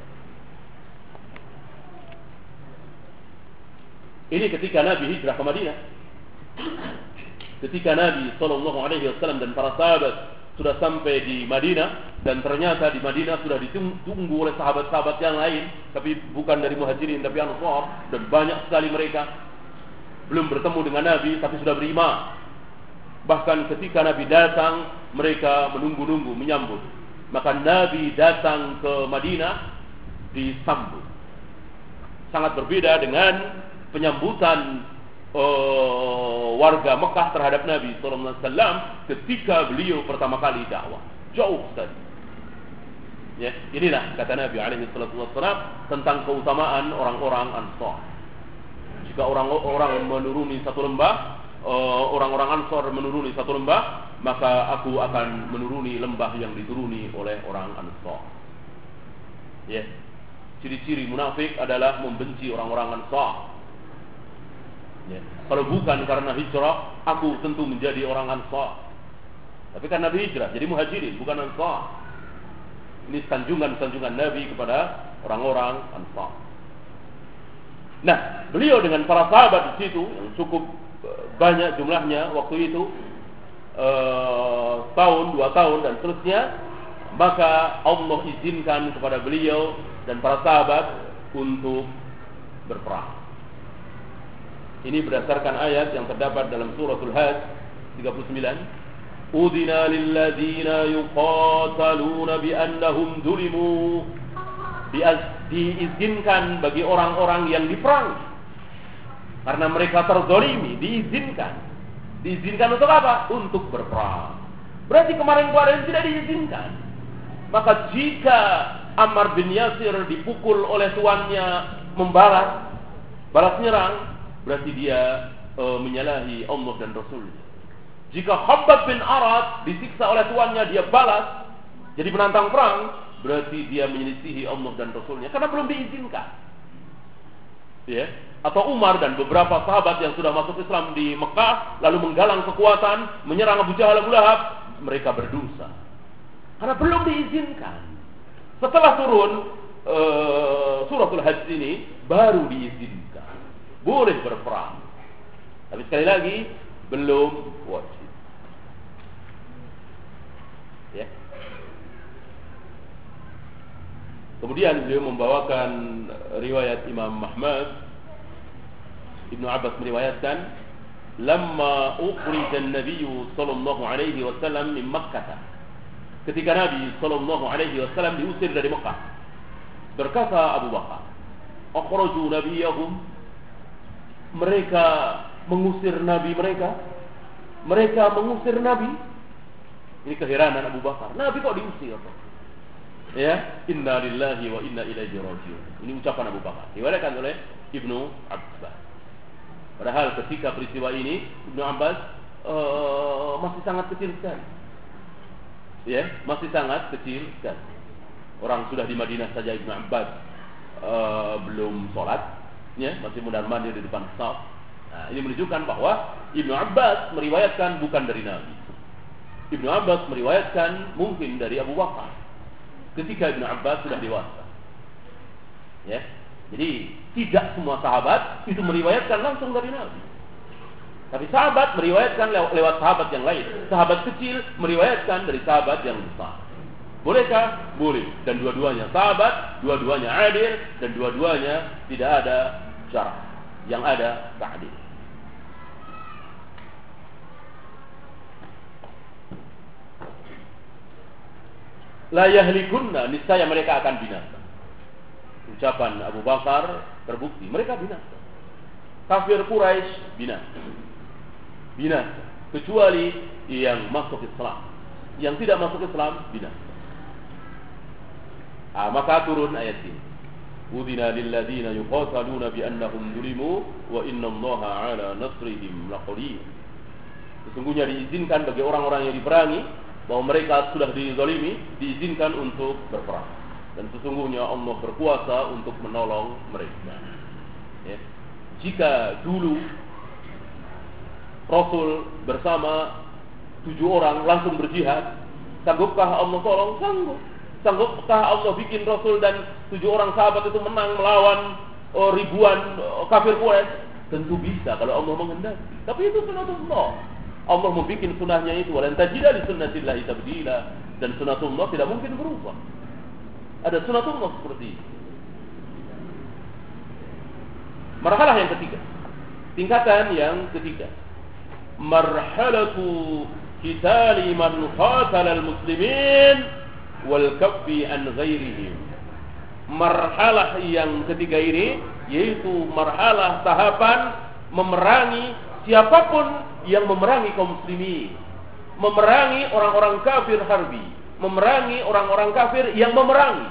Ini ketika Nabi hijrah ke Madinah, ketika Nabi Shallallahu Alaihi Wasallam dan para sahabat sudah sampai di Madinah, dan ternyata di Madinah sudah ditunggu oleh sahabat-sahabat yang lain, tapi bukan dari Muhajirin tapi Ansar, dan banyak sekali mereka belum bertemu dengan Nabi tapi sudah beriman. Bahkan ketika Nabi datang, mereka menunggu-nunggu, menyambut. Maka Nabi datang ke Madinah, disambut. Sangat berbeda dengan penyambutan uh, warga Mekah terhadap Nabi shallallahu alaihi wasallam ketika beliau pertama kali dakwah. Jauh sekali. Ya, inilah kata Nabi alaihi wasallam tentang keutamaan orang-orang Ansar. Jika orang-orang menuruni satu lembah, Uh, orang-orang Ansar menuruni satu lembah, maka aku akan menuruni lembah yang dituruni oleh orang Ansar. Ya, yeah. Ciri-ciri munafik adalah membenci orang-orang Ansar. Ya, yeah. Kalau bukan karena hijrah, aku tentu menjadi orang Ansar. Tapi karena Nabi hijrah, jadi Muhajirin, bukan Ansar. Ini sanjungan-sanjungan Nabi kepada orang-orang Ansar. Nah, beliau dengan para sahabat di situ yang cukup banyak jumlahnya waktu itu, uh, tahun, dua tahun dan seterusnya, maka Allah izinkan kepada beliau dan para sahabat untuk berperang. Ini berdasarkan ayat yang terdapat dalam suratul Hajj tiga puluh sembilan. Udina lilladzina yuqataluna biannahum zulimu. Diizinkan bagi orang-orang yang diperangi karena mereka terzalimi, diizinkan. Diizinkan untuk apa? Untuk berperang. Berarti kemarin-kemarin tidak diizinkan. Maka jika Ammar bin Yasir dipukul oleh tuannya membalas, balas nyerang, berarti dia e, menyalahi Allah dan Rasulnya. Jika Khabbab bin Arad disiksa oleh tuannya, dia balas, jadi penantang perang, berarti dia menyelisihi Allah dan Rasulnya, karena belum diizinkan. ya, atau Umar dan beberapa sahabat yang sudah masuk Islam di Mekah lalu menggalang kekuatan menyerang Abu Jahal, Abu Lahab, mereka berdosa karena belum diizinkan. Setelah turun uh, suratul Hajj ini baru diizinkan boleh berperang, tapi sekali lagi belum wajib, ya. Kemudian beliau membawakan riwayat Imam Ahmad, Ibnu Abbas meriwayatkan, "Lamma ukhrija an-nabiy sallallahu alaihi wasallam min Makkah." Ketika Nabi sallallahu alaihi wasallam diusir dari Mekah, berkata Abu Bakar, "Akhraju nabiyahum." Mereka mengusir nabi mereka. Mereka mengusir nabi. Ini keheranan Abu Bakar. Nabi kok diusir? Ya, inna lillahi wa inna ilaihi raji'un. Ini ucapan Abu Bakar. Diriwayatkan oleh Ibnu Abbas. Padahal ketika peristiwa ini Ibnu Abbas uh, masih sangat kecil sekali. Ya, masih sangat kecil sekali. Orang sudah di Madinah saja Ibnu Abbas uh, belum sholat, ya, masih mundar-mandir di depan shaf. Nah, ini menunjukkan bahwa Ibnu Abbas meriwayatkan bukan dari Nabi. Ibnu Abbas meriwayatkan mungkin dari Abu Bakar ketika Ibnu Abbas sudah dewasa. Ya. Jadi tidak semua sahabat itu meriwayatkan langsung dari Nabi. Tapi sahabat meriwayatkan lew- lewat sahabat yang lain. Sahabat kecil meriwayatkan dari sahabat yang besar. Bolehkah? Boleh. Dan dua-duanya sahabat, dua-duanya adil, dan dua-duanya tidak ada syarah. Yang ada ta'dil. La yahlikunna, niscaya mereka akan binasa. Ucapan Abu Bakar terbukti, mereka binasa. Kafir Quraisy binasa. Binasa. Kecuali yang masuk Islam. Yang tidak masuk Islam binasa. Ah, maka turun ayat ini. Udina lilladzina yuqataluna bi annahum zulimu wa innallaha ala nasrihim laqadir. Sesungguhnya diizinkan bagi orang-orang yang diperangi bahwa mereka sudah dizalimi, diizinkan untuk berperang. Dan sesungguhnya Allah berkuasa untuk menolong mereka. Ya. Jika dulu Rasul bersama tujuh orang langsung berjihad, sanggupkah Allah tolong? Sanggup. Sanggupkah Allah bikin Rasul dan tujuh orang sahabat itu menang melawan oh, ribuan oh, kafir Quraisy? Tentu bisa kalau Allah menghendaki. Tapi itu sunatullah. Allah membuat sunnahnya itu, walan tajida li sunnatillahi tabdila, dan sunnatullah tidak mungkin berubah. Ada sunnatullah seperti itu. Marhalah yang ketiga, tingkatan yang ketiga, marhalatu qitali man qatala al-muslimin wal kaffi an ghairihim. Marhalah yang ketiga ini yaitu marhalah tahapan memerangi siapapun yang memerangi kaum muslimin, memerangi orang-orang kafir harbi, memerangi orang-orang kafir yang memerangi.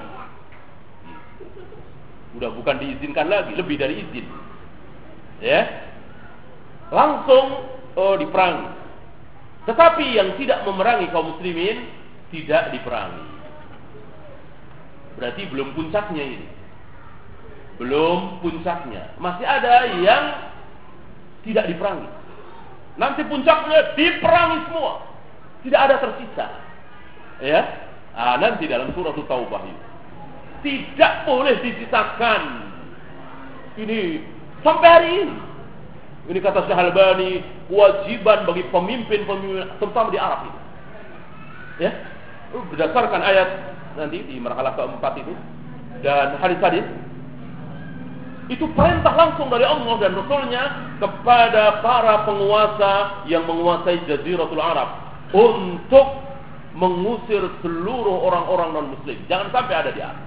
Udah bukan diizinkan lagi, lebih dari izin. Ya. Langsung oh, diperangi. Tetapi yang tidak memerangi kaum muslimin tidak diperangi. Berarti belum puncaknya ini. Belum puncaknya. Masih ada yang tidak diperangi. Nanti puncaknya diperangi semua, tidak ada tersisa. Ya, ah, nanti dalam surah Taubah ini tidak boleh disisakan. Ini sampai hari ini. Ini kata Syekh Albani, kewajiban bagi pemimpin-pemimpin terutama di Arab ini. Ya, berdasarkan ayat nanti di marhalah keempat itu dan hadis-hadis. Itu perintah langsung dari Allah dan Rasulnya kepada para penguasa yang menguasai Jaziratul Arab untuk mengusir seluruh orang-orang non-muslim. Jangan sampai ada di Arab.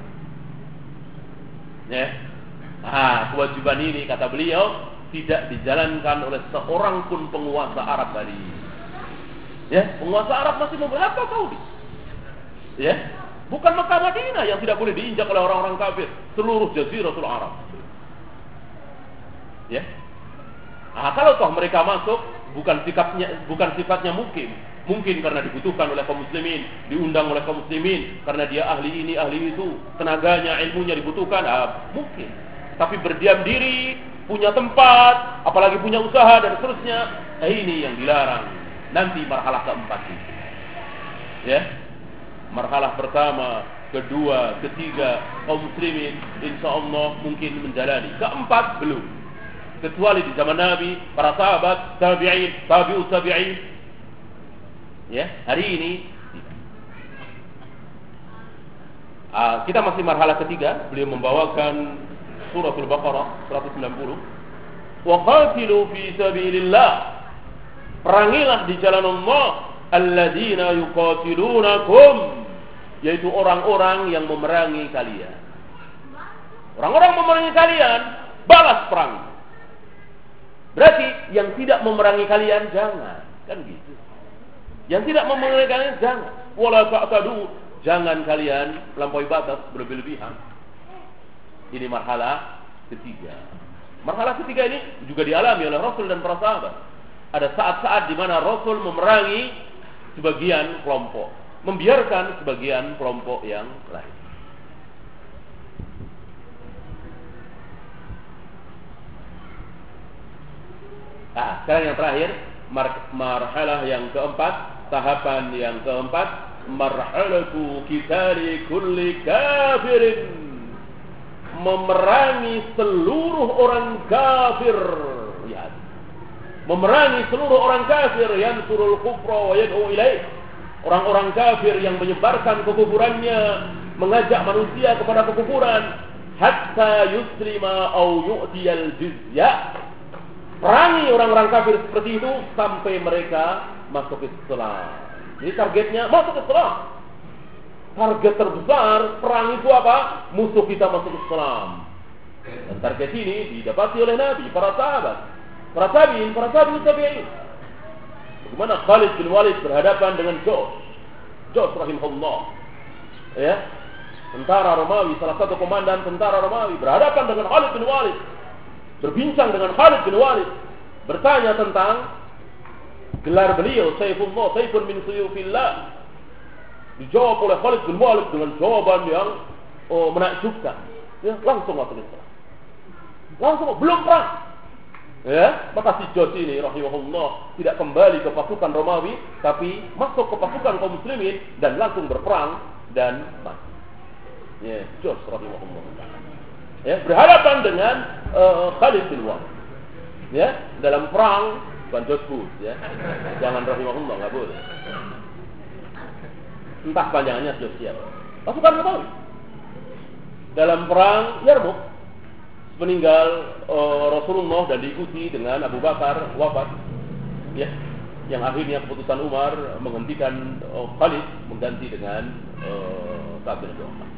Ya. Nah, kewajiban ini kata beliau tidak dijalankan oleh seorang pun penguasa Arab tadi. Ya, penguasa Arab masih memberapa Saudi. Ya, bukan Mekah Madinah yang tidak boleh diinjak oleh orang-orang kafir, seluruh Jaziratul Arab. Ya. Nah, kalau toh mereka masuk bukan sikapnya bukan sifatnya mungkin, mungkin karena dibutuhkan oleh kaum muslimin, diundang oleh kaum muslimin karena dia ahli ini, ahli itu, tenaganya, ilmunya dibutuhkan, ah, mungkin. tapi berdiam diri, punya tempat, apalagi punya usaha dan seterusnya. Eh, ini yang dilarang. Nanti marhalah keempat ini. Ya. Marhalah pertama, kedua, ketiga, kaum muslimin insyaallah mungkin menjalani. Keempat belum. Kecuali di zaman Nabi, para sahabat, tabi'in, tabi'ut tabi'in. Ya, hari ini uh, kita masih marhalah ketiga. Beliau membawakan suratul Baqarah seratus sembilan puluh. Wa qatilu fi sabilillah. Perangilah di jalan Allah alladzina yuqatilunakum, yaitu orang-orang yang memerangi kalian. Orang-orang memerangi kalian, balas perang. Berarti yang tidak memerangi kalian jangan, kan gitu. Yang tidak memerangi kalian jangan. Wala ta'tadu, jangan kalian melampaui batas berlebih-lebihan. Ini marhalah ketiga. Marhalah ketiga ini juga dialami oleh Rasul dan para sahabat. Ada saat-saat di mana Rasul memerangi sebagian kelompok, membiarkan sebagian kelompok yang lain. Nah, sekarang yang terakhir, mar- marhalah yang keempat, tahapan yang keempat, marhalatu qitali kulli kafirin, memerangi seluruh orang kafir. Ya. Memerangi seluruh orang kafir, yansurul kufra wa yad'u ilaih. Orang-orang kafir yang menyebarkan kekufurannya, mengajak manusia kepada kekufuran, hatta yuslima au yu'tiyal jizyah. Perangi orang-orang kafir seperti itu sampai mereka masuk Islam. Jadi targetnya masuk Islam. Target terbesar perang itu apa? Musuh kita masuk Islam. Dan target ini didapati oleh Nabi, para sahabat, para tabi'in, para tabi'ut tabi'in. Bagaimana Khalid bin Walid berhadapan dengan Jos, Jos rahimahullah, ya, tentara Romawi, salah satu komandan tentara Romawi berhadapan dengan Khalid bin Walid, berbincang dengan Khalid bin Walid, bertanya tentang gelar beliau, Saifullah, Saifun min suyufillah. Dijawab oleh Khalid bin Walid dengan jawaban yang oh, menakjubkan. Ya, langsung masuk Islam. Langsung, belum perang. Ya, maka si Jos ini rahimahullah tidak kembali ke pasukan Romawi, tapi masuk ke pasukan kaum muslimin dan langsung berperang dan mati. Ya, Jos rahimahullah. Ya, berhadapan dengan uh, Khalid bin Walid. Ya, dalam perang bukan Jos Bush, ya. Jangan rahimahullah, enggak boleh. Entah panjangannya Jos siapa. Pasukan Romawi. Dalam perang Yarmuk, meninggal uh, Rasulullah dan diikuti dengan Abu Bakar wafat, ya, yang akhirnya keputusan Umar menghentikan uh, Khalid mengganti dengan uh, Sa'ad bin Abi Waqqas.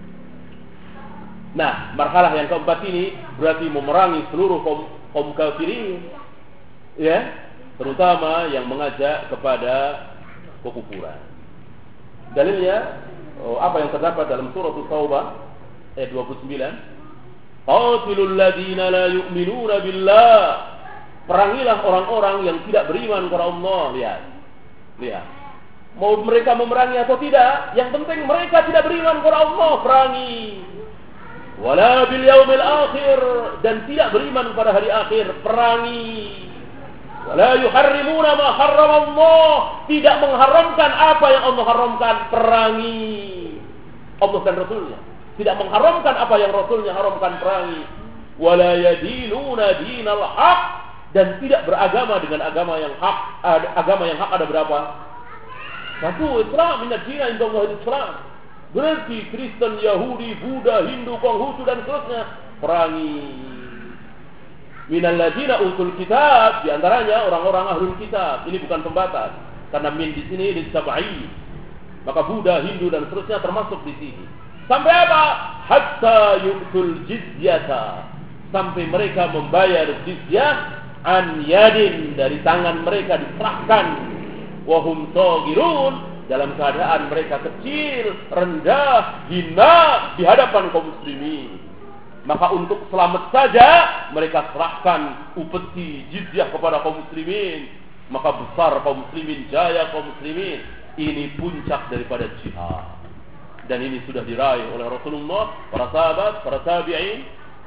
Nah, marhalah yang keempat ini berarti memerangi seluruh kaum, kaum kafirin, ya, terutama yang mengajak kepada kekufuran. Dalilnya uh, apa yang terdapat dalam surah At-Taubah ayat dua puluh sembilan. Qatilul ladina la yu'minuna billah. Perangilah orang-orang yang tidak beriman kepada Allah. Lihat. Lihat. Mau mereka memerangi atau tidak, yang penting mereka tidak beriman kepada Allah, perangi. Wala bil yaumil akhir, dan tidak beriman pada hari akhir, perangi. Wala yuharrimuna ma harrama Allah, tidak mengharamkan apa yang Allah haramkan, perangi. Allah dan Rasulnya tidak mengharamkan apa yang Rasulnya haramkan, perangi. Wala yadinuna dinal haq, dan tidak beragama dengan agama yang hak. Agama yang hak ada berapa? Satu, Islam. Inna dina indallah Islam. Berarti Kristen, Yahudi, Buddha, Hindu, Konghucu dan seterusnya, perangi. Minal ladina utul kitab, di antaranya orang-orang ahlul kitab. Ini bukan pembatas, karena min di sini disab'i. Maka Buddha, Hindu dan seterusnya termasuk di sini. Sampai apa? Hatta yu'tul jizyata, sampai mereka membayar jizyah an yadin, dari tangan mereka diserahkan, wahum sagirun, dalam keadaan mereka kecil, rendah, hina di hadapan kaum muslimin. Maka untuk selamat saja mereka serahkan upeti jizyah kepada kaum muslimin. Maka besar kaum muslimin, jaya kaum muslimin. Ini puncak daripada jihad. Dan ini sudah diraih oleh Rasulullah, para sahabat, para tabi'in,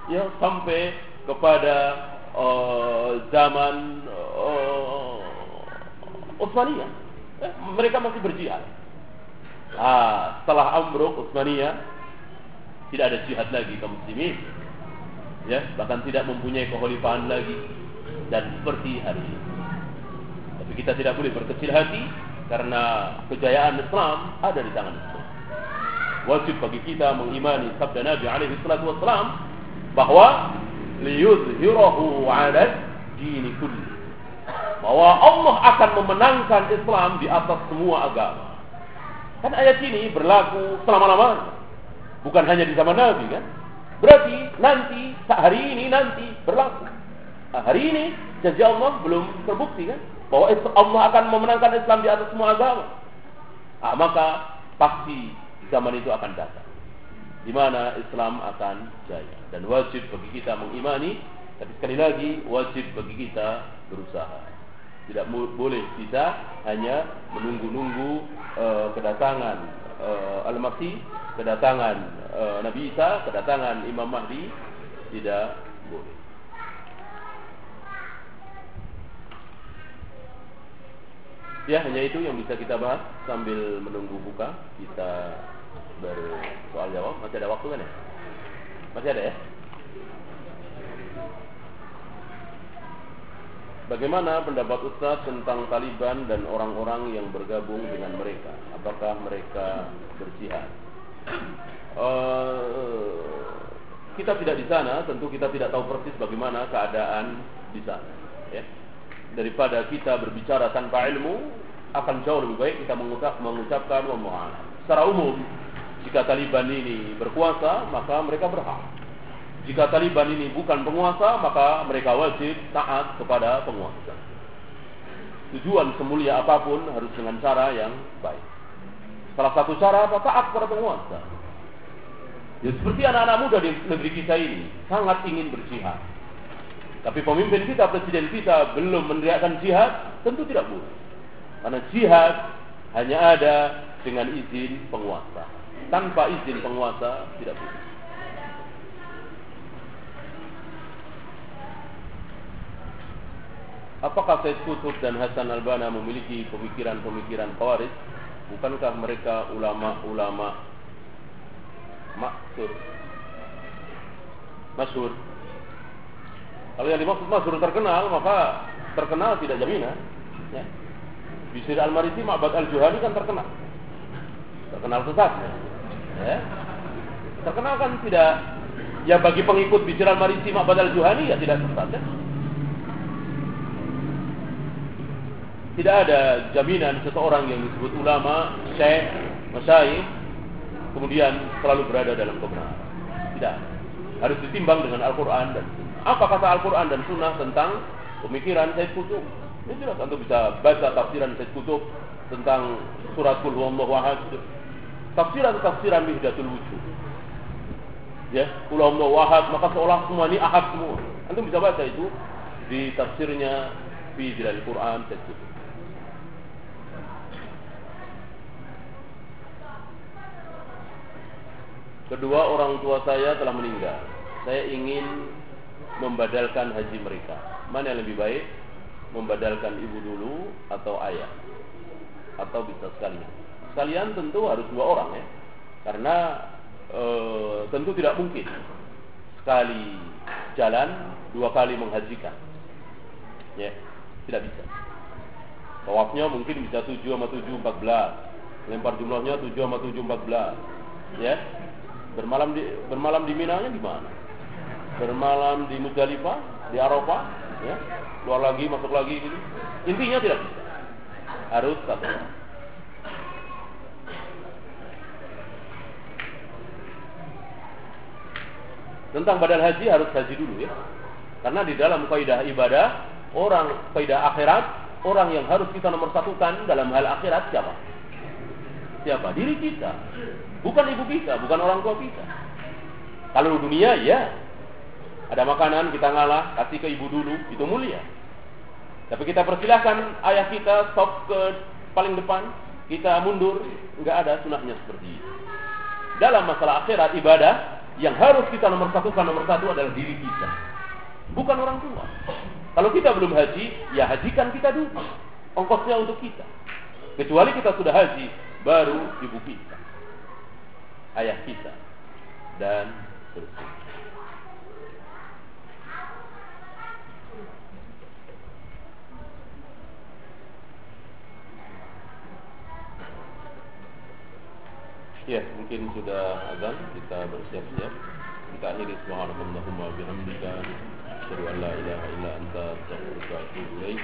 ya sampai kepada uh, zaman uh, Utsmaniyah. Eh, mereka masih berjihad. Ah, setelah ambruk Utsmaniyah, tidak ada jihad lagi kaum muslimin. Ya, bahkan tidak mempunyai kekhalifahan lagi dan seperti hari ini. Tapi kita tidak boleh berkecil hati karena kejayaan Islam ada di tangan Islam. Wajib bagi kita mengimani sabda Nabi alaihi salatu wassalam bahwa liyuzhirahu 'ala dini kulli, bahwa Allah akan memenangkan Islam di atas semua agama. Kan ayat ini berlaku selama-lamanya, bukan hanya di zaman Nabi kan? Berarti nanti, hari ini nanti berlaku. Nah, hari ini janji Allah belum terbukti kan? Bahwa Allah akan memenangkan Islam di atas semua agama. Nah, maka pasti zaman itu akan datang di mana Islam akan jaya, dan wajib bagi kita mengimani. Tapi sekali lagi wajib bagi kita berusaha. Tidak boleh kita hanya menunggu-nunggu uh, kedatangan uh, Al-Masih, kedatangan uh, Nabi Isa, kedatangan Imam Mahdi. Tidak boleh. Ya, hanya itu yang bisa kita bahas sambil menunggu buka. Kita bersoal jawab. Masih ada waktu kan ya? Masih ada ya? Bagaimana pendapat Ustaz tentang Taliban dan orang-orang yang bergabung dengan mereka? Apakah mereka berjihad? Uh, kita tidak di sana, tentu kita tidak tahu persis bagaimana keadaan di sana. Ya. Daripada kita berbicara tanpa ilmu, akan jauh lebih baik kita mengucap, mengucapkan wa secara umum. Jika Taliban ini berkuasa, maka mereka berhak. Jika Taliban ini bukan penguasa, maka mereka wajib taat kepada penguasa. Tujuan semulia apapun harus dengan cara yang baik. Salah satu cara apa? Taat kepada penguasa. Ya, seperti anak-anak muda di negeri kita ini sangat ingin berjihad. Tapi pemimpin kita, presiden kita belum meneriakkan jihad, tentu tidak boleh. Karena jihad hanya ada dengan izin penguasa. Tanpa izin penguasa tidak boleh. Apakah Said Qutb dan Hasan Al-Banna memiliki pemikiran-pemikiran Khawarij? Bukankah mereka ulama-ulama maksud masyhur? Kalau yang dimaksud masyhur terkenal, maka terkenal tidak jaminan. Ya. Bishr Al-Marisi, Ma'bad Al-Juhani kan terkenal, terkenal sesatnya. Ya. Terkenal kan tidak, ya bagi pengikut Bishr Al-Marisi, Ma'bad Al-Juhani ya tidak sesat. Ya. Tidak ada jaminan seseorang yang disebut ulama, syekh, masyayikh kemudian selalu berada dalam kebenaran. Tidak. Harus ditimbang dengan Al-Quran dan Sunnah. Apa kata Al-Quran dan Sunnah tentang pemikiran Said Qutb? Ini jelas. Anda bisa baca tafsiran Said Qutb tentang surat Qul Huwallahu Ahad. Tafsiran-tafsiran Mihdatul Wujud. Ya, Qul Huwallahu Ahad, maka seolah semua ini ahad semua. Anda bisa baca itu di tafsirnya fi Zilalil Quran Said Qutb. Kedua orang tua saya telah meninggal. Saya ingin membadalkan haji mereka. Mana yang lebih baik? Membadalkan ibu dulu atau ayah? Atau bisa sekalian? Sekalian tentu harus dua orang ya. Karena e, tentu tidak mungkin sekali jalan dua kali menghajikan. Ya, tidak bisa. Tawafnya mungkin bisa tujuh sama tujuh empat belas. Lempar jumlahnya tujuh sama tujuh empat belas. Ya. Bermalam di bermalam di Mina nya di mana? Bermalam di Muzdalifah, di Arafah, ya. Keluar lagi, masuk lagi gitu. Intinya tidak bisa. Harus satu. Tentang badal haji harus haji dulu ya. Karena di dalam kaidah ibadah, orang kaidah akhirat, orang yang harus kita nomor satukan dalam hal akhirat siapa? Siapa? Diri kita. Bukan ibu kita, bukan orang tua kita. Kalau dunia, ya. Ada makanan, kita ngalah, kasih ke ibu dulu, itu mulia. Tapi kita persilahkan ayah kita stop ke paling depan, kita mundur, enggak ada sunahnya seperti itu. Dalam masalah akhirat, ibadah, Yang harus kita nomor satukan, nomor satu adalah diri kita, bukan orang tua. Kalau kita belum haji, ya hajikan kita dulu, ongkosnya untuk kita. Kecuali kita sudah haji, baru ibu kita, ayah kita, dan seterusnya. Ya, mungkin sudah azan, kita bersiap-siap. Kita akhiri subhanakallahumma bihamdika, asyhadu an la ilaha illa anta, astaghfiruka wa atubu ilaik.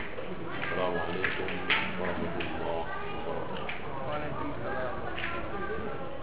Assalamualaikum warahmatullahi wabarakatuh. Waalaikumsalam.